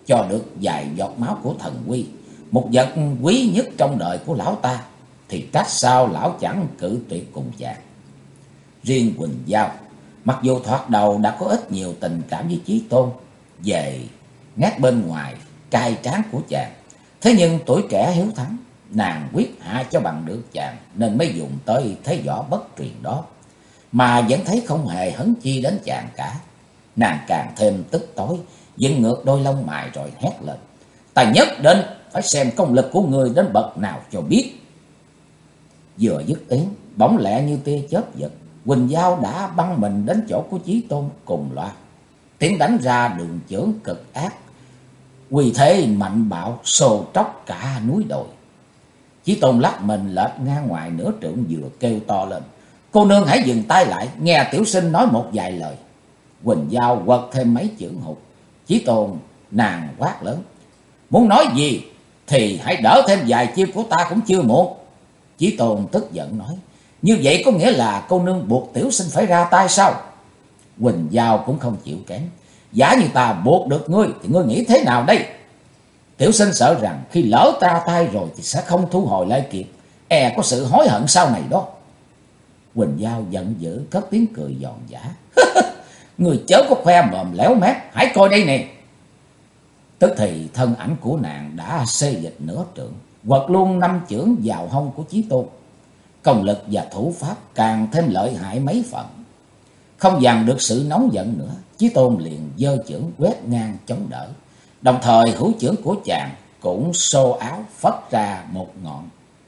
cho được vài giọt máu của thần quy, một vật quý nhất trong đời của lão ta, thì trách sao lão chẳng cự tuyệt cùng chàng. Riêng Quỳnh Giao, mặc dù thoạt đầu đã có ít nhiều tình cảm với Chí Tôn về nét bên ngoài trai tráng của chàng, thế nhưng tuổi trẻ hiếu thắng, nàng quyết hạ cho bằng được chàng, nên mới dùng tới thế võ bất truyền đó, mà vẫn thấy không hề hấn chi đến chàng cả. Nàng càng thêm tức tối, dựng ngược đôi lông mày rồi hét lên: "Ta nhất định phải xem công lực của người đến bậc nào cho biết." Vừa dứt tiếng, bỗng lẹ như tia chớp giật, Quỳnh Giao đã băng mình đến chỗ của Chí Tôn cùng loạt. Tiếng đánh ra đường chưởng cực ác, uy thế mạnh bạo xô tróc cả núi đồi. Chí Tôn lắc mình lệch ngang ngoài nửa trượng, vừa kêu to lên: "Cô nương hãy dừng tay lại, nghe tiểu sinh nói một vài lời." Quỳnh Giao quật thêm mấy chưởng hụt. Chí Tôn nàng quát lớn: "Muốn nói gì thì hãy đỡ thêm vài chiêu của ta cũng chưa muộn." Chí Tôn tức giận nói: "Như vậy có nghĩa là cô nương buộc tiểu sinh phải ra tay sao?" Quỳnh Giao cũng không chịu kém: "Giả như ta buộc được ngươi thì ngươi nghĩ thế nào đây? Tiểu sinh sợ rằng khi lỡ ra tay rồi thì sẽ không thu hồi lại kịp, e có sự hối hận sau này đó." Quỳnh Giao giận dữ cất tiếng cười giòn giã: "Người chớ có khoe mồm léo mép, hãy coi đây nè." Tức thì thân ảnh của nàng đã xê dịch nửa trượng, quật luôn 5 chưởng vào hông của Chí Tôn. Công lực và thủ pháp càng thêm lợi hại mấy phần. Không dằn được sự nóng giận nữa, Chí Tôn liền giơ chưởng quét ngang chống đỡ, đồng thời hữu chưởng của chàng cũng xô áo phất ra một ngọn.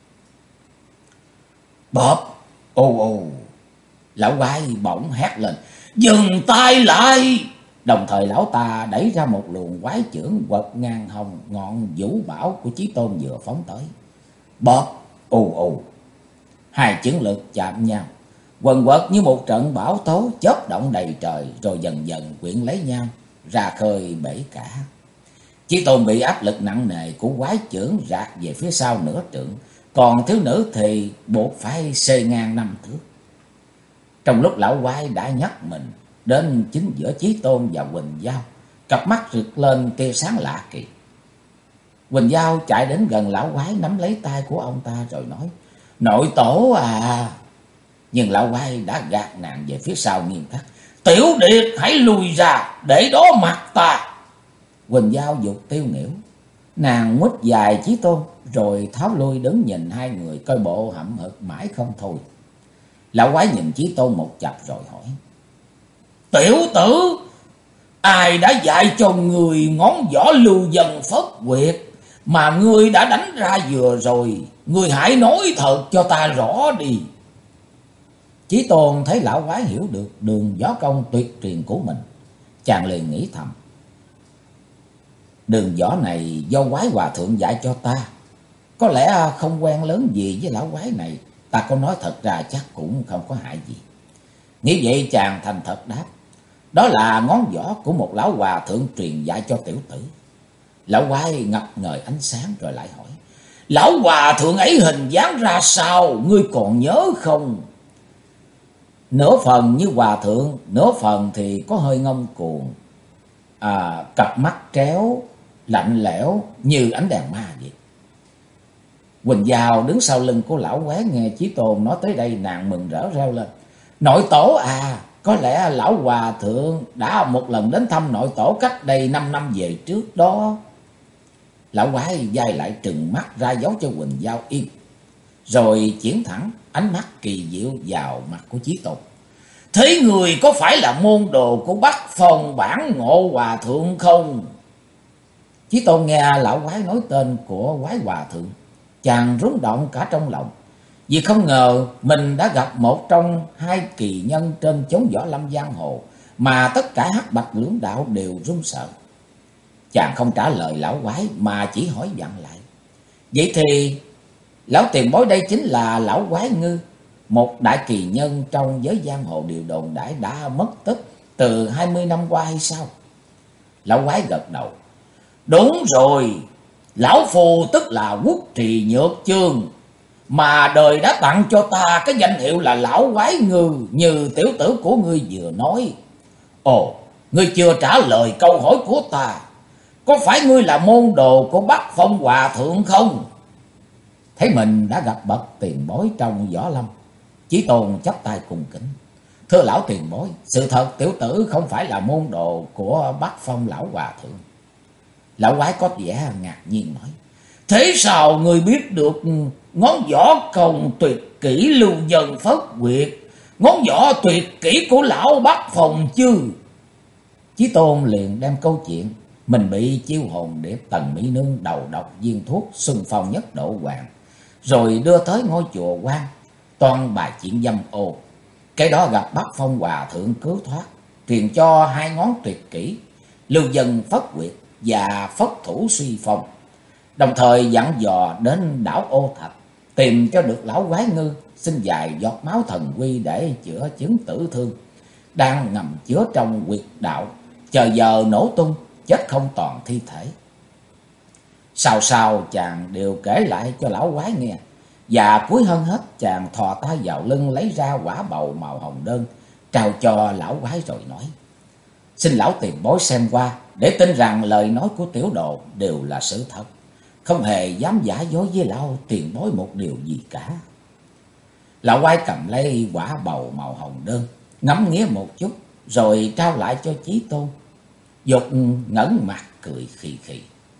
Bóp! Ồ ồ! Lão quái bỗng hét lên: "Dừng tay lại!" Đồng thời lão ta đẩy ra một luồng quái chưởng quật ngang hông ngọn vũ bảo của Chí Tôn vừa phóng tới. Bóp! Ồ ồ! Hai chưởng lực chạm nhau, quần quật như một trận bão tố chớp động đầy trời, rồi dần dần quyện lấy nhau ra khơi bể cả. Chí Tôn bị áp lực nặng nề của quái chưởng rạc về phía sau nửa trượng, còn thiếu nữ thì buộc phải xê ngang 5 thước. Trong lúc lão quái đã nhấc mình đến chính giữa Chí Tôn và Quỳnh Giao, cặp mắt rực lên tia sáng lạ kỳ. Quỳnh Giao chạy đến gần lão quái, nắm lấy tay của ông ta rồi nói: "Nội tổ à!" Nhưng lão quái đã gạt nàng về phía sau nghiêm khắc: "Tiểu điệt hãy lùi ra, để đó mặt ta." Quỳnh Giao dục tiêu nghỉu, nàng nguýt dài Chí Tôn rồi tháo lui đứng nhìn hai người coi bộ hậm hực mãi không thôi. Lão quái nhìn Chí Tôn một chập rồi hỏi: "Tiểu tử, ai đã dạy cho người ngón võ lưu dân phất quyệt mà ngươi đã đánh ra vừa rồi? Ngươi hãy nói thật cho ta rõ đi." Chí Tôn thấy lão quái hiểu được đường võ công tuyệt truyền của mình, chàng liền nghĩ thầm: đường võ này do quái hòa thượng dạy cho ta, có lẽ không quen lớn gì với lão quái này, ta có nói thật ra chắc cũng không có hại gì. Nghĩ vậy chàng thành thật đáp: "Đó là ngón võ của một lão hòa thượng truyền dạy cho tiểu tử." Lão quái ngập ngời ánh sáng rồi lại hỏi: "Lão hòa thượng ấy hình dáng ra sao, ngươi còn nhớ không?" "Nửa phần như hòa thượng, nửa phần thì có hơi ngông cuồng, cặp mắt tréo, lạnh lẽo như ánh đèn ma vậy." Quỳnh Giao đứng sau lưng của lão quái nghe Chí Tôn nói tới đây, nàng mừng rỡ reo lên: "Nội tổ à, có lẽ lão hòa thượng đã một lần đến thăm nội tổ cách đây 5 năm về trước đó." Lão quái giai lại trừng mắt ra dấu cho Quỳnh Giao yên, rồi chuyển thẳng ánh mắt kỳ diệu vào mặt của Chí Tôn: "Thế người có phải là môn đồ của Bắc Phong Bản Ngộ hòa thượng không?" Chí Tôn nghe lão quái nói tên của quái hòa thượng, chàng rúng động cả trong lòng, vì không ngờ mình đã gặp một trong hai kỳ nhân trên chốn võ lâm giang hồ mà tất cả Hắc Bạch lưỡng đạo đều run sợ. Chàng không trả lời lão quái mà chỉ hỏi dặn lại: "Vậy thì lão tiền bối đây chính là lão quái ngư, một đại kỳ nhân trong giới giang hồ điều đồn đãi đã mất tích từ 20 năm qua hay sao?" Lão quái gật đầu: "Đúng rồi, lão phù tức là Quốc Trì Nhược Chương, mà đời đã tặng cho ta cái danh hiệu là lão quái ngư như tiểu tử của ngươi vừa nói. Ồ, ngươi chưa trả lời câu hỏi của ta. có phải ngươi là môn đồ của Bắc Phong Hòa Thượng không? Thấy mình đã gặp bậc tiền bối trong võ lâm, Chí Tôn chắp tay cung kính. Thưa lão tiền bối, sự thật tiểu tử không phải là môn đồ của Bắc Phong lão Hòa Thượng. Lão quái có vẻ ngạc nhiên nói: thế sao người biết được ngón võ công tuyệt kỹ Lưu Dân Phất Quyệt, ngón võ tuyệt kỹ của lão Bắc Phong chứ? Chí Tôn liền đem câu chuyện mình bị chiêu hồn điệp Tần Mỹ Nương đầu độc viên thuốc xung phong nhất độ hoàng, rồi đưa tới ngôi chùa quan, toàn bài chuyện dâm ô. Cái đó gặp Bắc Phong Hòa Thượng cứu thoát, truyền cho hai ngón tuyệt kỹ Lưu Dân Phất Quyệt và Phất Thủ Suy Phong, đồng thời dặn dò đến đảo Ô Thạch tìm cho được lão quái ngư, xin vài giọt máu thần quy để chữa chứng tử thương đang ngầm chứa trong huyệt đạo, chờ giờ nổ tung chết không toàn thi thể. Sao chàng đều kể lại cho lão quái nghe, và cuối hơn hết chàng thò tay vào lưng lấy ra quả bầu màu hồng đơn, trao cho lão quái rồi nói: xin lão tiền bối xem qua để tin rằng lời nói của tiểu đồ đều là sự thật, không hề dám giả dối với lão tiền bối một điều gì cả. Lão quái cầm lấy quả bầu màu hồng đơn, ngắm nghía một chút, rồi trao lại cho Chí Tôn. Dục ngẩng mặt cười khì khì.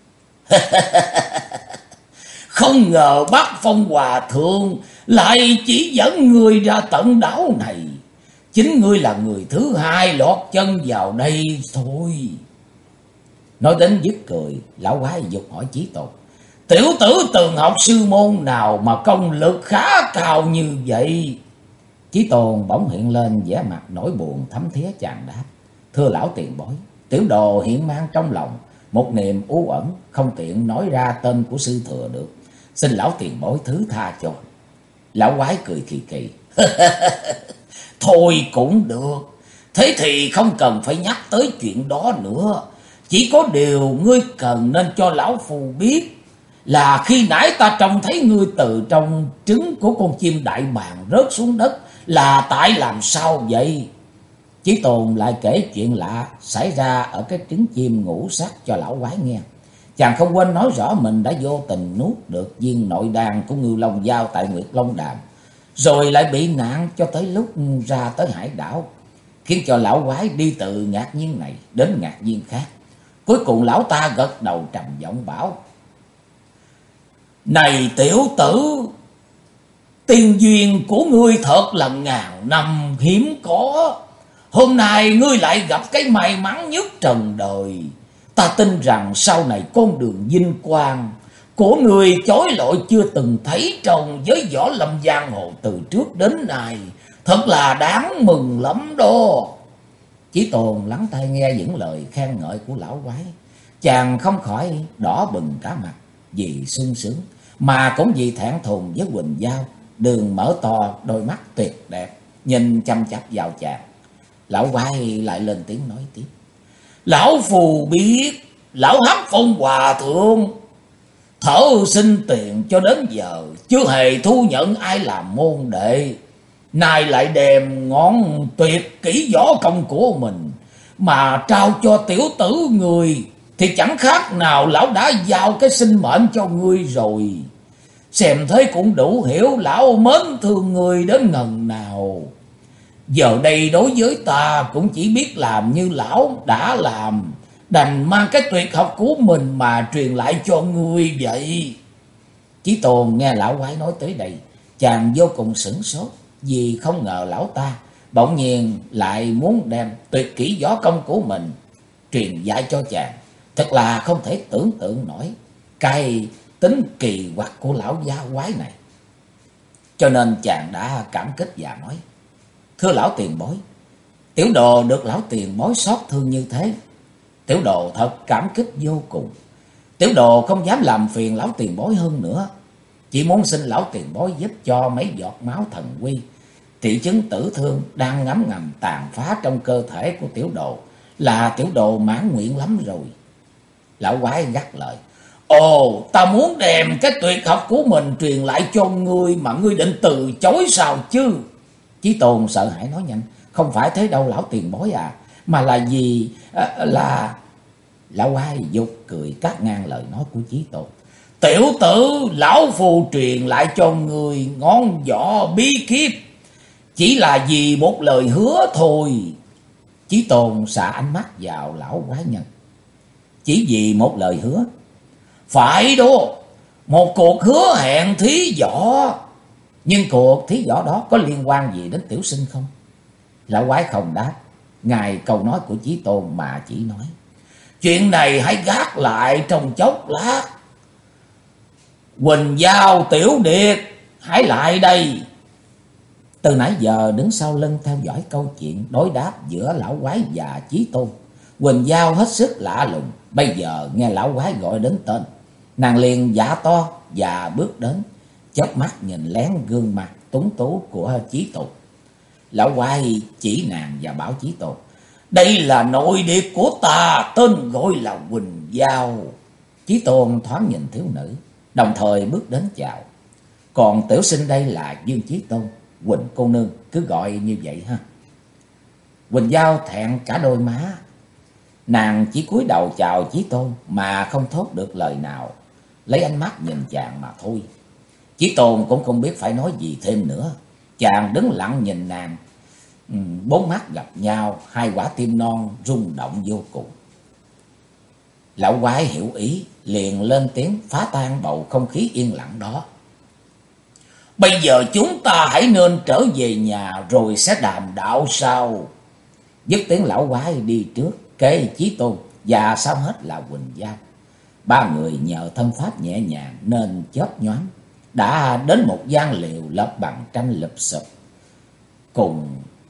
Không ngờ Bắc Phong Hòa Thượng lại chỉ dẫn người ra tận đảo này. Chính ngươi là người thứ hai lọt chân vào đây thôi. Nói đến dứt cười, lão quái dục hỏi Chí Tôn: tiểu tử từng học sư môn nào mà công lực khá cao như vậy? Chí Tôn bỗng hiện lên vẻ mặt nỗi buồn thấm thía, chàng đáp: thưa lão tiền bối, tiểu đồ hiện mang trong lòng một niềm u ẩn, không tiện nói ra tên của sư thừa được, xin lão tiền bối thứ tha cho. Lão quái cười kỳ kỳ. Thôi cũng được, thế thì không cần phải nhắc tới chuyện đó nữa. Chỉ có điều ngươi cần nên cho lão phù biết là khi nãy ta trông thấy ngươi từ trong trứng của con chim đại bàng rớt xuống đất là tại làm sao vậy? Chí Tôn lại kể chuyện lạ xảy ra ở cái trứng chim ngũ sắc cho lão quái nghe. Chàng không quên nói rõ mình đã vô tình nuốt được viên nội đan của Ngưu Long Giao tại Nguyệt Long Đàm, rồi lại bị nạn cho tới lúc ra tới hải đảo, khiến cho lão quái đi từ ngạc nhiên này đến ngạc nhiên khác. Cuối cùng lão ta gật đầu trầm giọng bảo: này tiểu tử, tiền duyên của ngươi thật là ngàn năm hiếm có. Hôm nay ngươi lại gặp cái may mắn nhất trần đời. Ta tin rằng sau này con đường vinh quang của người chói lọi chưa từng thấy trong giới võ lâm giang hồ từ trước đến nay, thật là đáng mừng lắm đó. Chí Tôn lắng tai nghe những lời khen ngợi của lão quái, chàng không khỏi đỏ bừng cả mặt, vì sung sướng mà cũng vì thẹn thùng với Quỳnh Giao, đường mở to đôi mắt tuyệt đẹp nhìn chăm chăm vào chàng. Lão quái lại lên tiếng nói tiếp: lão phù biết lão Hắc Phong Hòa Thượng thở sinh tiền cho đến giờ chưa hề thu nhận ai làm môn đệ, nay lại đem ngón tuyệt kỹ võ công của mình mà trao cho tiểu tử người, thì chẳng khác nào lão đã giao cái sinh mệnh cho ngươi rồi. Xem thế cũng đủ hiểu lão mến thương người đến ngần nào. Giờ đây đối với ta cũng chỉ biết làm như lão đã làm, đành mang cái tuyệt học của mình mà truyền lại cho ngươi vậy. Chí Tôn nghe lão quái nói tới đây, chàng vô cùng sửng sốt, vì không ngờ lão ta bỗng nhiên lại muốn đem tuyệt kỹ võ công của mình truyền dạy cho chàng. Thật là không thể tưởng tượng nổi cái tính kỳ quặc của lão gia quái này. Cho nên chàng đã cảm kích và nói: thưa lão tiền bối, tiểu đồ được lão tiền bối xót thương như thế, tiểu đồ thật cảm kích vô cùng. Tiểu đồ không dám làm phiền lão tiền bối hơn nữa, chỉ muốn xin lão tiền bối giúp cho mấy giọt máu thần quy trị chứng tử thương đang ngấm ngầm tàn phá trong cơ thể của tiểu đồ, là tiểu đồ mãn nguyện lắm rồi. Lão quái gắt lời: ồ, ta muốn đem cái tuyệt học của mình truyền lại cho ngươi mà ngươi định từ chối sao chứ? Chí Tôn sợ hãi nói nhanh: không phải thế đâu lão tiền bối à, mà là vì Lão quái dục cười cắt ngang lời nói của Chí Tôn. Tiểu tử, lão phù truyền lại cho người ngón võ bí kíp, chỉ là vì một lời hứa thôi. Chí Tôn xạ ánh mắt vào lão quái nhân. Chỉ vì một lời hứa? Phải đó, một cuộc hứa hẹn thí võ. Nhưng cuộc thí võ đó có liên quan gì đến tiểu sinh không? Lão quái không đáp, ngài câu nói của Chí Tôn mà chỉ nói. Chuyện này hãy gác lại trong chốc lát. Quỳnh Giao, Tiểu Điệt, hãy lại đây. Từ nãy giờ đứng sau lưng theo dõi câu chuyện đối đáp giữa lão quái và Chí Tôn, Quỳnh Giao hết sức lạ lùng. Bây giờ nghe lão quái gọi đến tên, nàng liền giả to và bước đến, chớp mắt nhìn lén gương mặt tuấn tú của Chí Tôn. Lão quái chỉ nàng và bảo Chí Tôn. Đây là nội điệp của ta, tên gọi là Quỳnh Giao. Chí Tôn thoáng nhìn thiếu nữ, đồng thời bước đến chào. Còn tiểu sinh đây là Dương Chí Tôn, Quỳnh cô nương, cứ gọi như vậy ha. Quỳnh Giao thẹn cả đôi má, nàng chỉ cúi đầu chào Chí Tôn mà không thốt được lời nào, lấy ánh mắt nhìn chàng mà thôi. Chí Tôn cũng không biết phải nói gì thêm nữa. Chàng đứng lặng nhìn nàng, bốn mắt gặp nhau, hai quả tim non rung động vô cùng. Lão quái hiểu ý, liền lên tiếng phá tan bầu không khí yên lặng đó. Bây giờ chúng ta hãy nên trở về nhà rồi sẽ đàm đạo sau. Dứt tiếng lão quái đi trước, kế Chí Tôn và sau hết là Quỳnh Giao. Ba người nhờ thân pháp nhẹ nhàng nên chớp nhoáng đã đến một gian liều lợp bằng tranh lụp xụp, cùng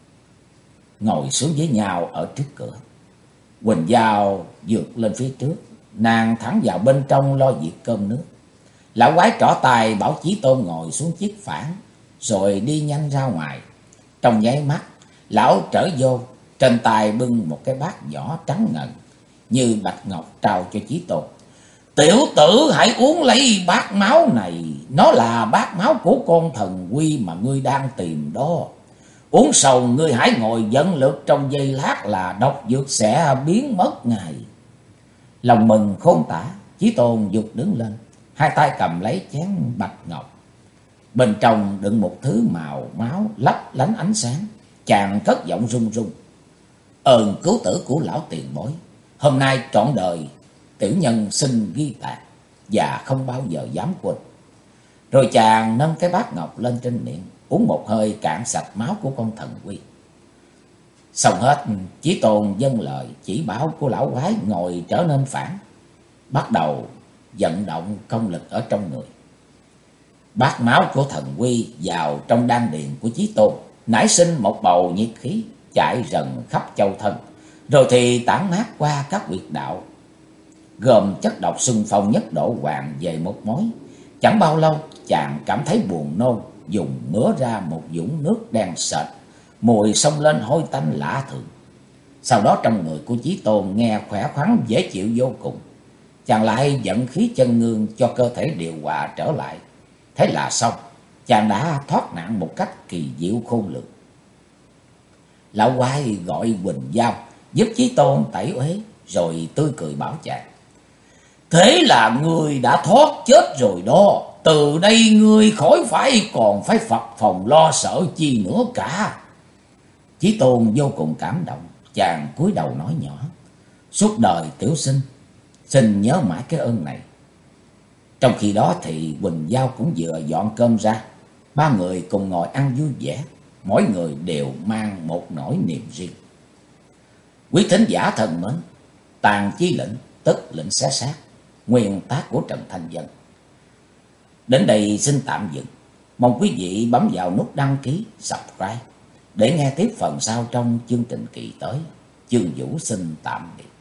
ngồi xuống với nhau ở trước cửa. Quỳnh Giao vượt lên phía trước, nàng thẳng vào bên trong lo việc cơm nước. Lão quái trỏ tay bảo Chí Tôn ngồi xuống chiếc phản, rồi đi nhanh ra ngoài. Trong nháy mắt, lão trở vô, trên tay bưng một cái bát nhỏ trắng ngần như bạch ngọc trao cho Chí Tôn. Tiểu tử, hãy uống lấy bát máu này, nó là bát máu của con thần quy mà ngươi đang tìm đó. Uống xong ngươi hãy ngồi dẫn lực, trong giây lát là độc dược sẽ biến mất ngay. Lòng mừng khôn tả, Chí Tôn giục đứng lên, hai tay cầm lấy chén bạch ngọc. Bên trong đựng một thứ màu máu lấp lánh ánh sáng. Chàng cất giọng run run. Ơn cứu tử của lão tiền bối, hôm nay trọn đời tiểu nhân xin ghi tạc và không bao giờ dám quên. Rồi chàng nâng cái bát ngọc lên trên miệng, uống một hơi cạn sạch máu của con thần quy. Xong hết, Chí Tôn dâng lời chỉ bảo của lão quái ngồi trở nên phản, bắt đầu vận động công lực ở trong người. Bát máu của thần quy vào trong đan điền của Chí Tôn, nảy sinh một bầu nhiệt khí chạy rần khắp châu thân, rồi thì tản mát qua các huyệt đạo, gồm chất độc xung phong nhất độ hoàn về một mối. Chẳng bao lâu, chàng cảm thấy buồn nôn, dùng mứa ra một vũng nước đen sệt, mùi xông lên hôi tanh lạ thường. Sau đó trong người của Chí Tôn nghe khỏe khoắn dễ chịu vô cùng. Chàng lại vận khí chân ngương cho cơ thể điều hòa trở lại. Thế là xong, chàng đã thoát nạn một cách kỳ diệu khôn lường. Lão quái gọi Quỳnh Giao giúp Chí Tôn tẩy uế, rồi tươi cười bảo chàng. Thế là ngươi đã thoát chết rồi đó. Từ đây ngươi khỏi phải còn phải phập phòng lo sợ chi nữa cả. Chí Tôn vô cùng cảm động, chàng cúi đầu nói nhỏ. Suốt đời tiểu sinh xin nhớ mãi cái ơn này. Trong khi đó thì Quỳnh Giao cũng vừa dọn cơm ra. Ba người cùng ngồi ăn vui vẻ, mỗi người đều mang một nỗi niềm riêng. Quý thính giả thân mến, Tàn Chi Lệnh tức lệnh xé xác, nguyên tác của Trần Thanh Vân đến đây xin tạm dừng. Mong quý vị bấm vào nút đăng ký, subscribe để nghe tiếp phần sau trong chương trình kỳ tới. Chương Vũ xin tạm biệt.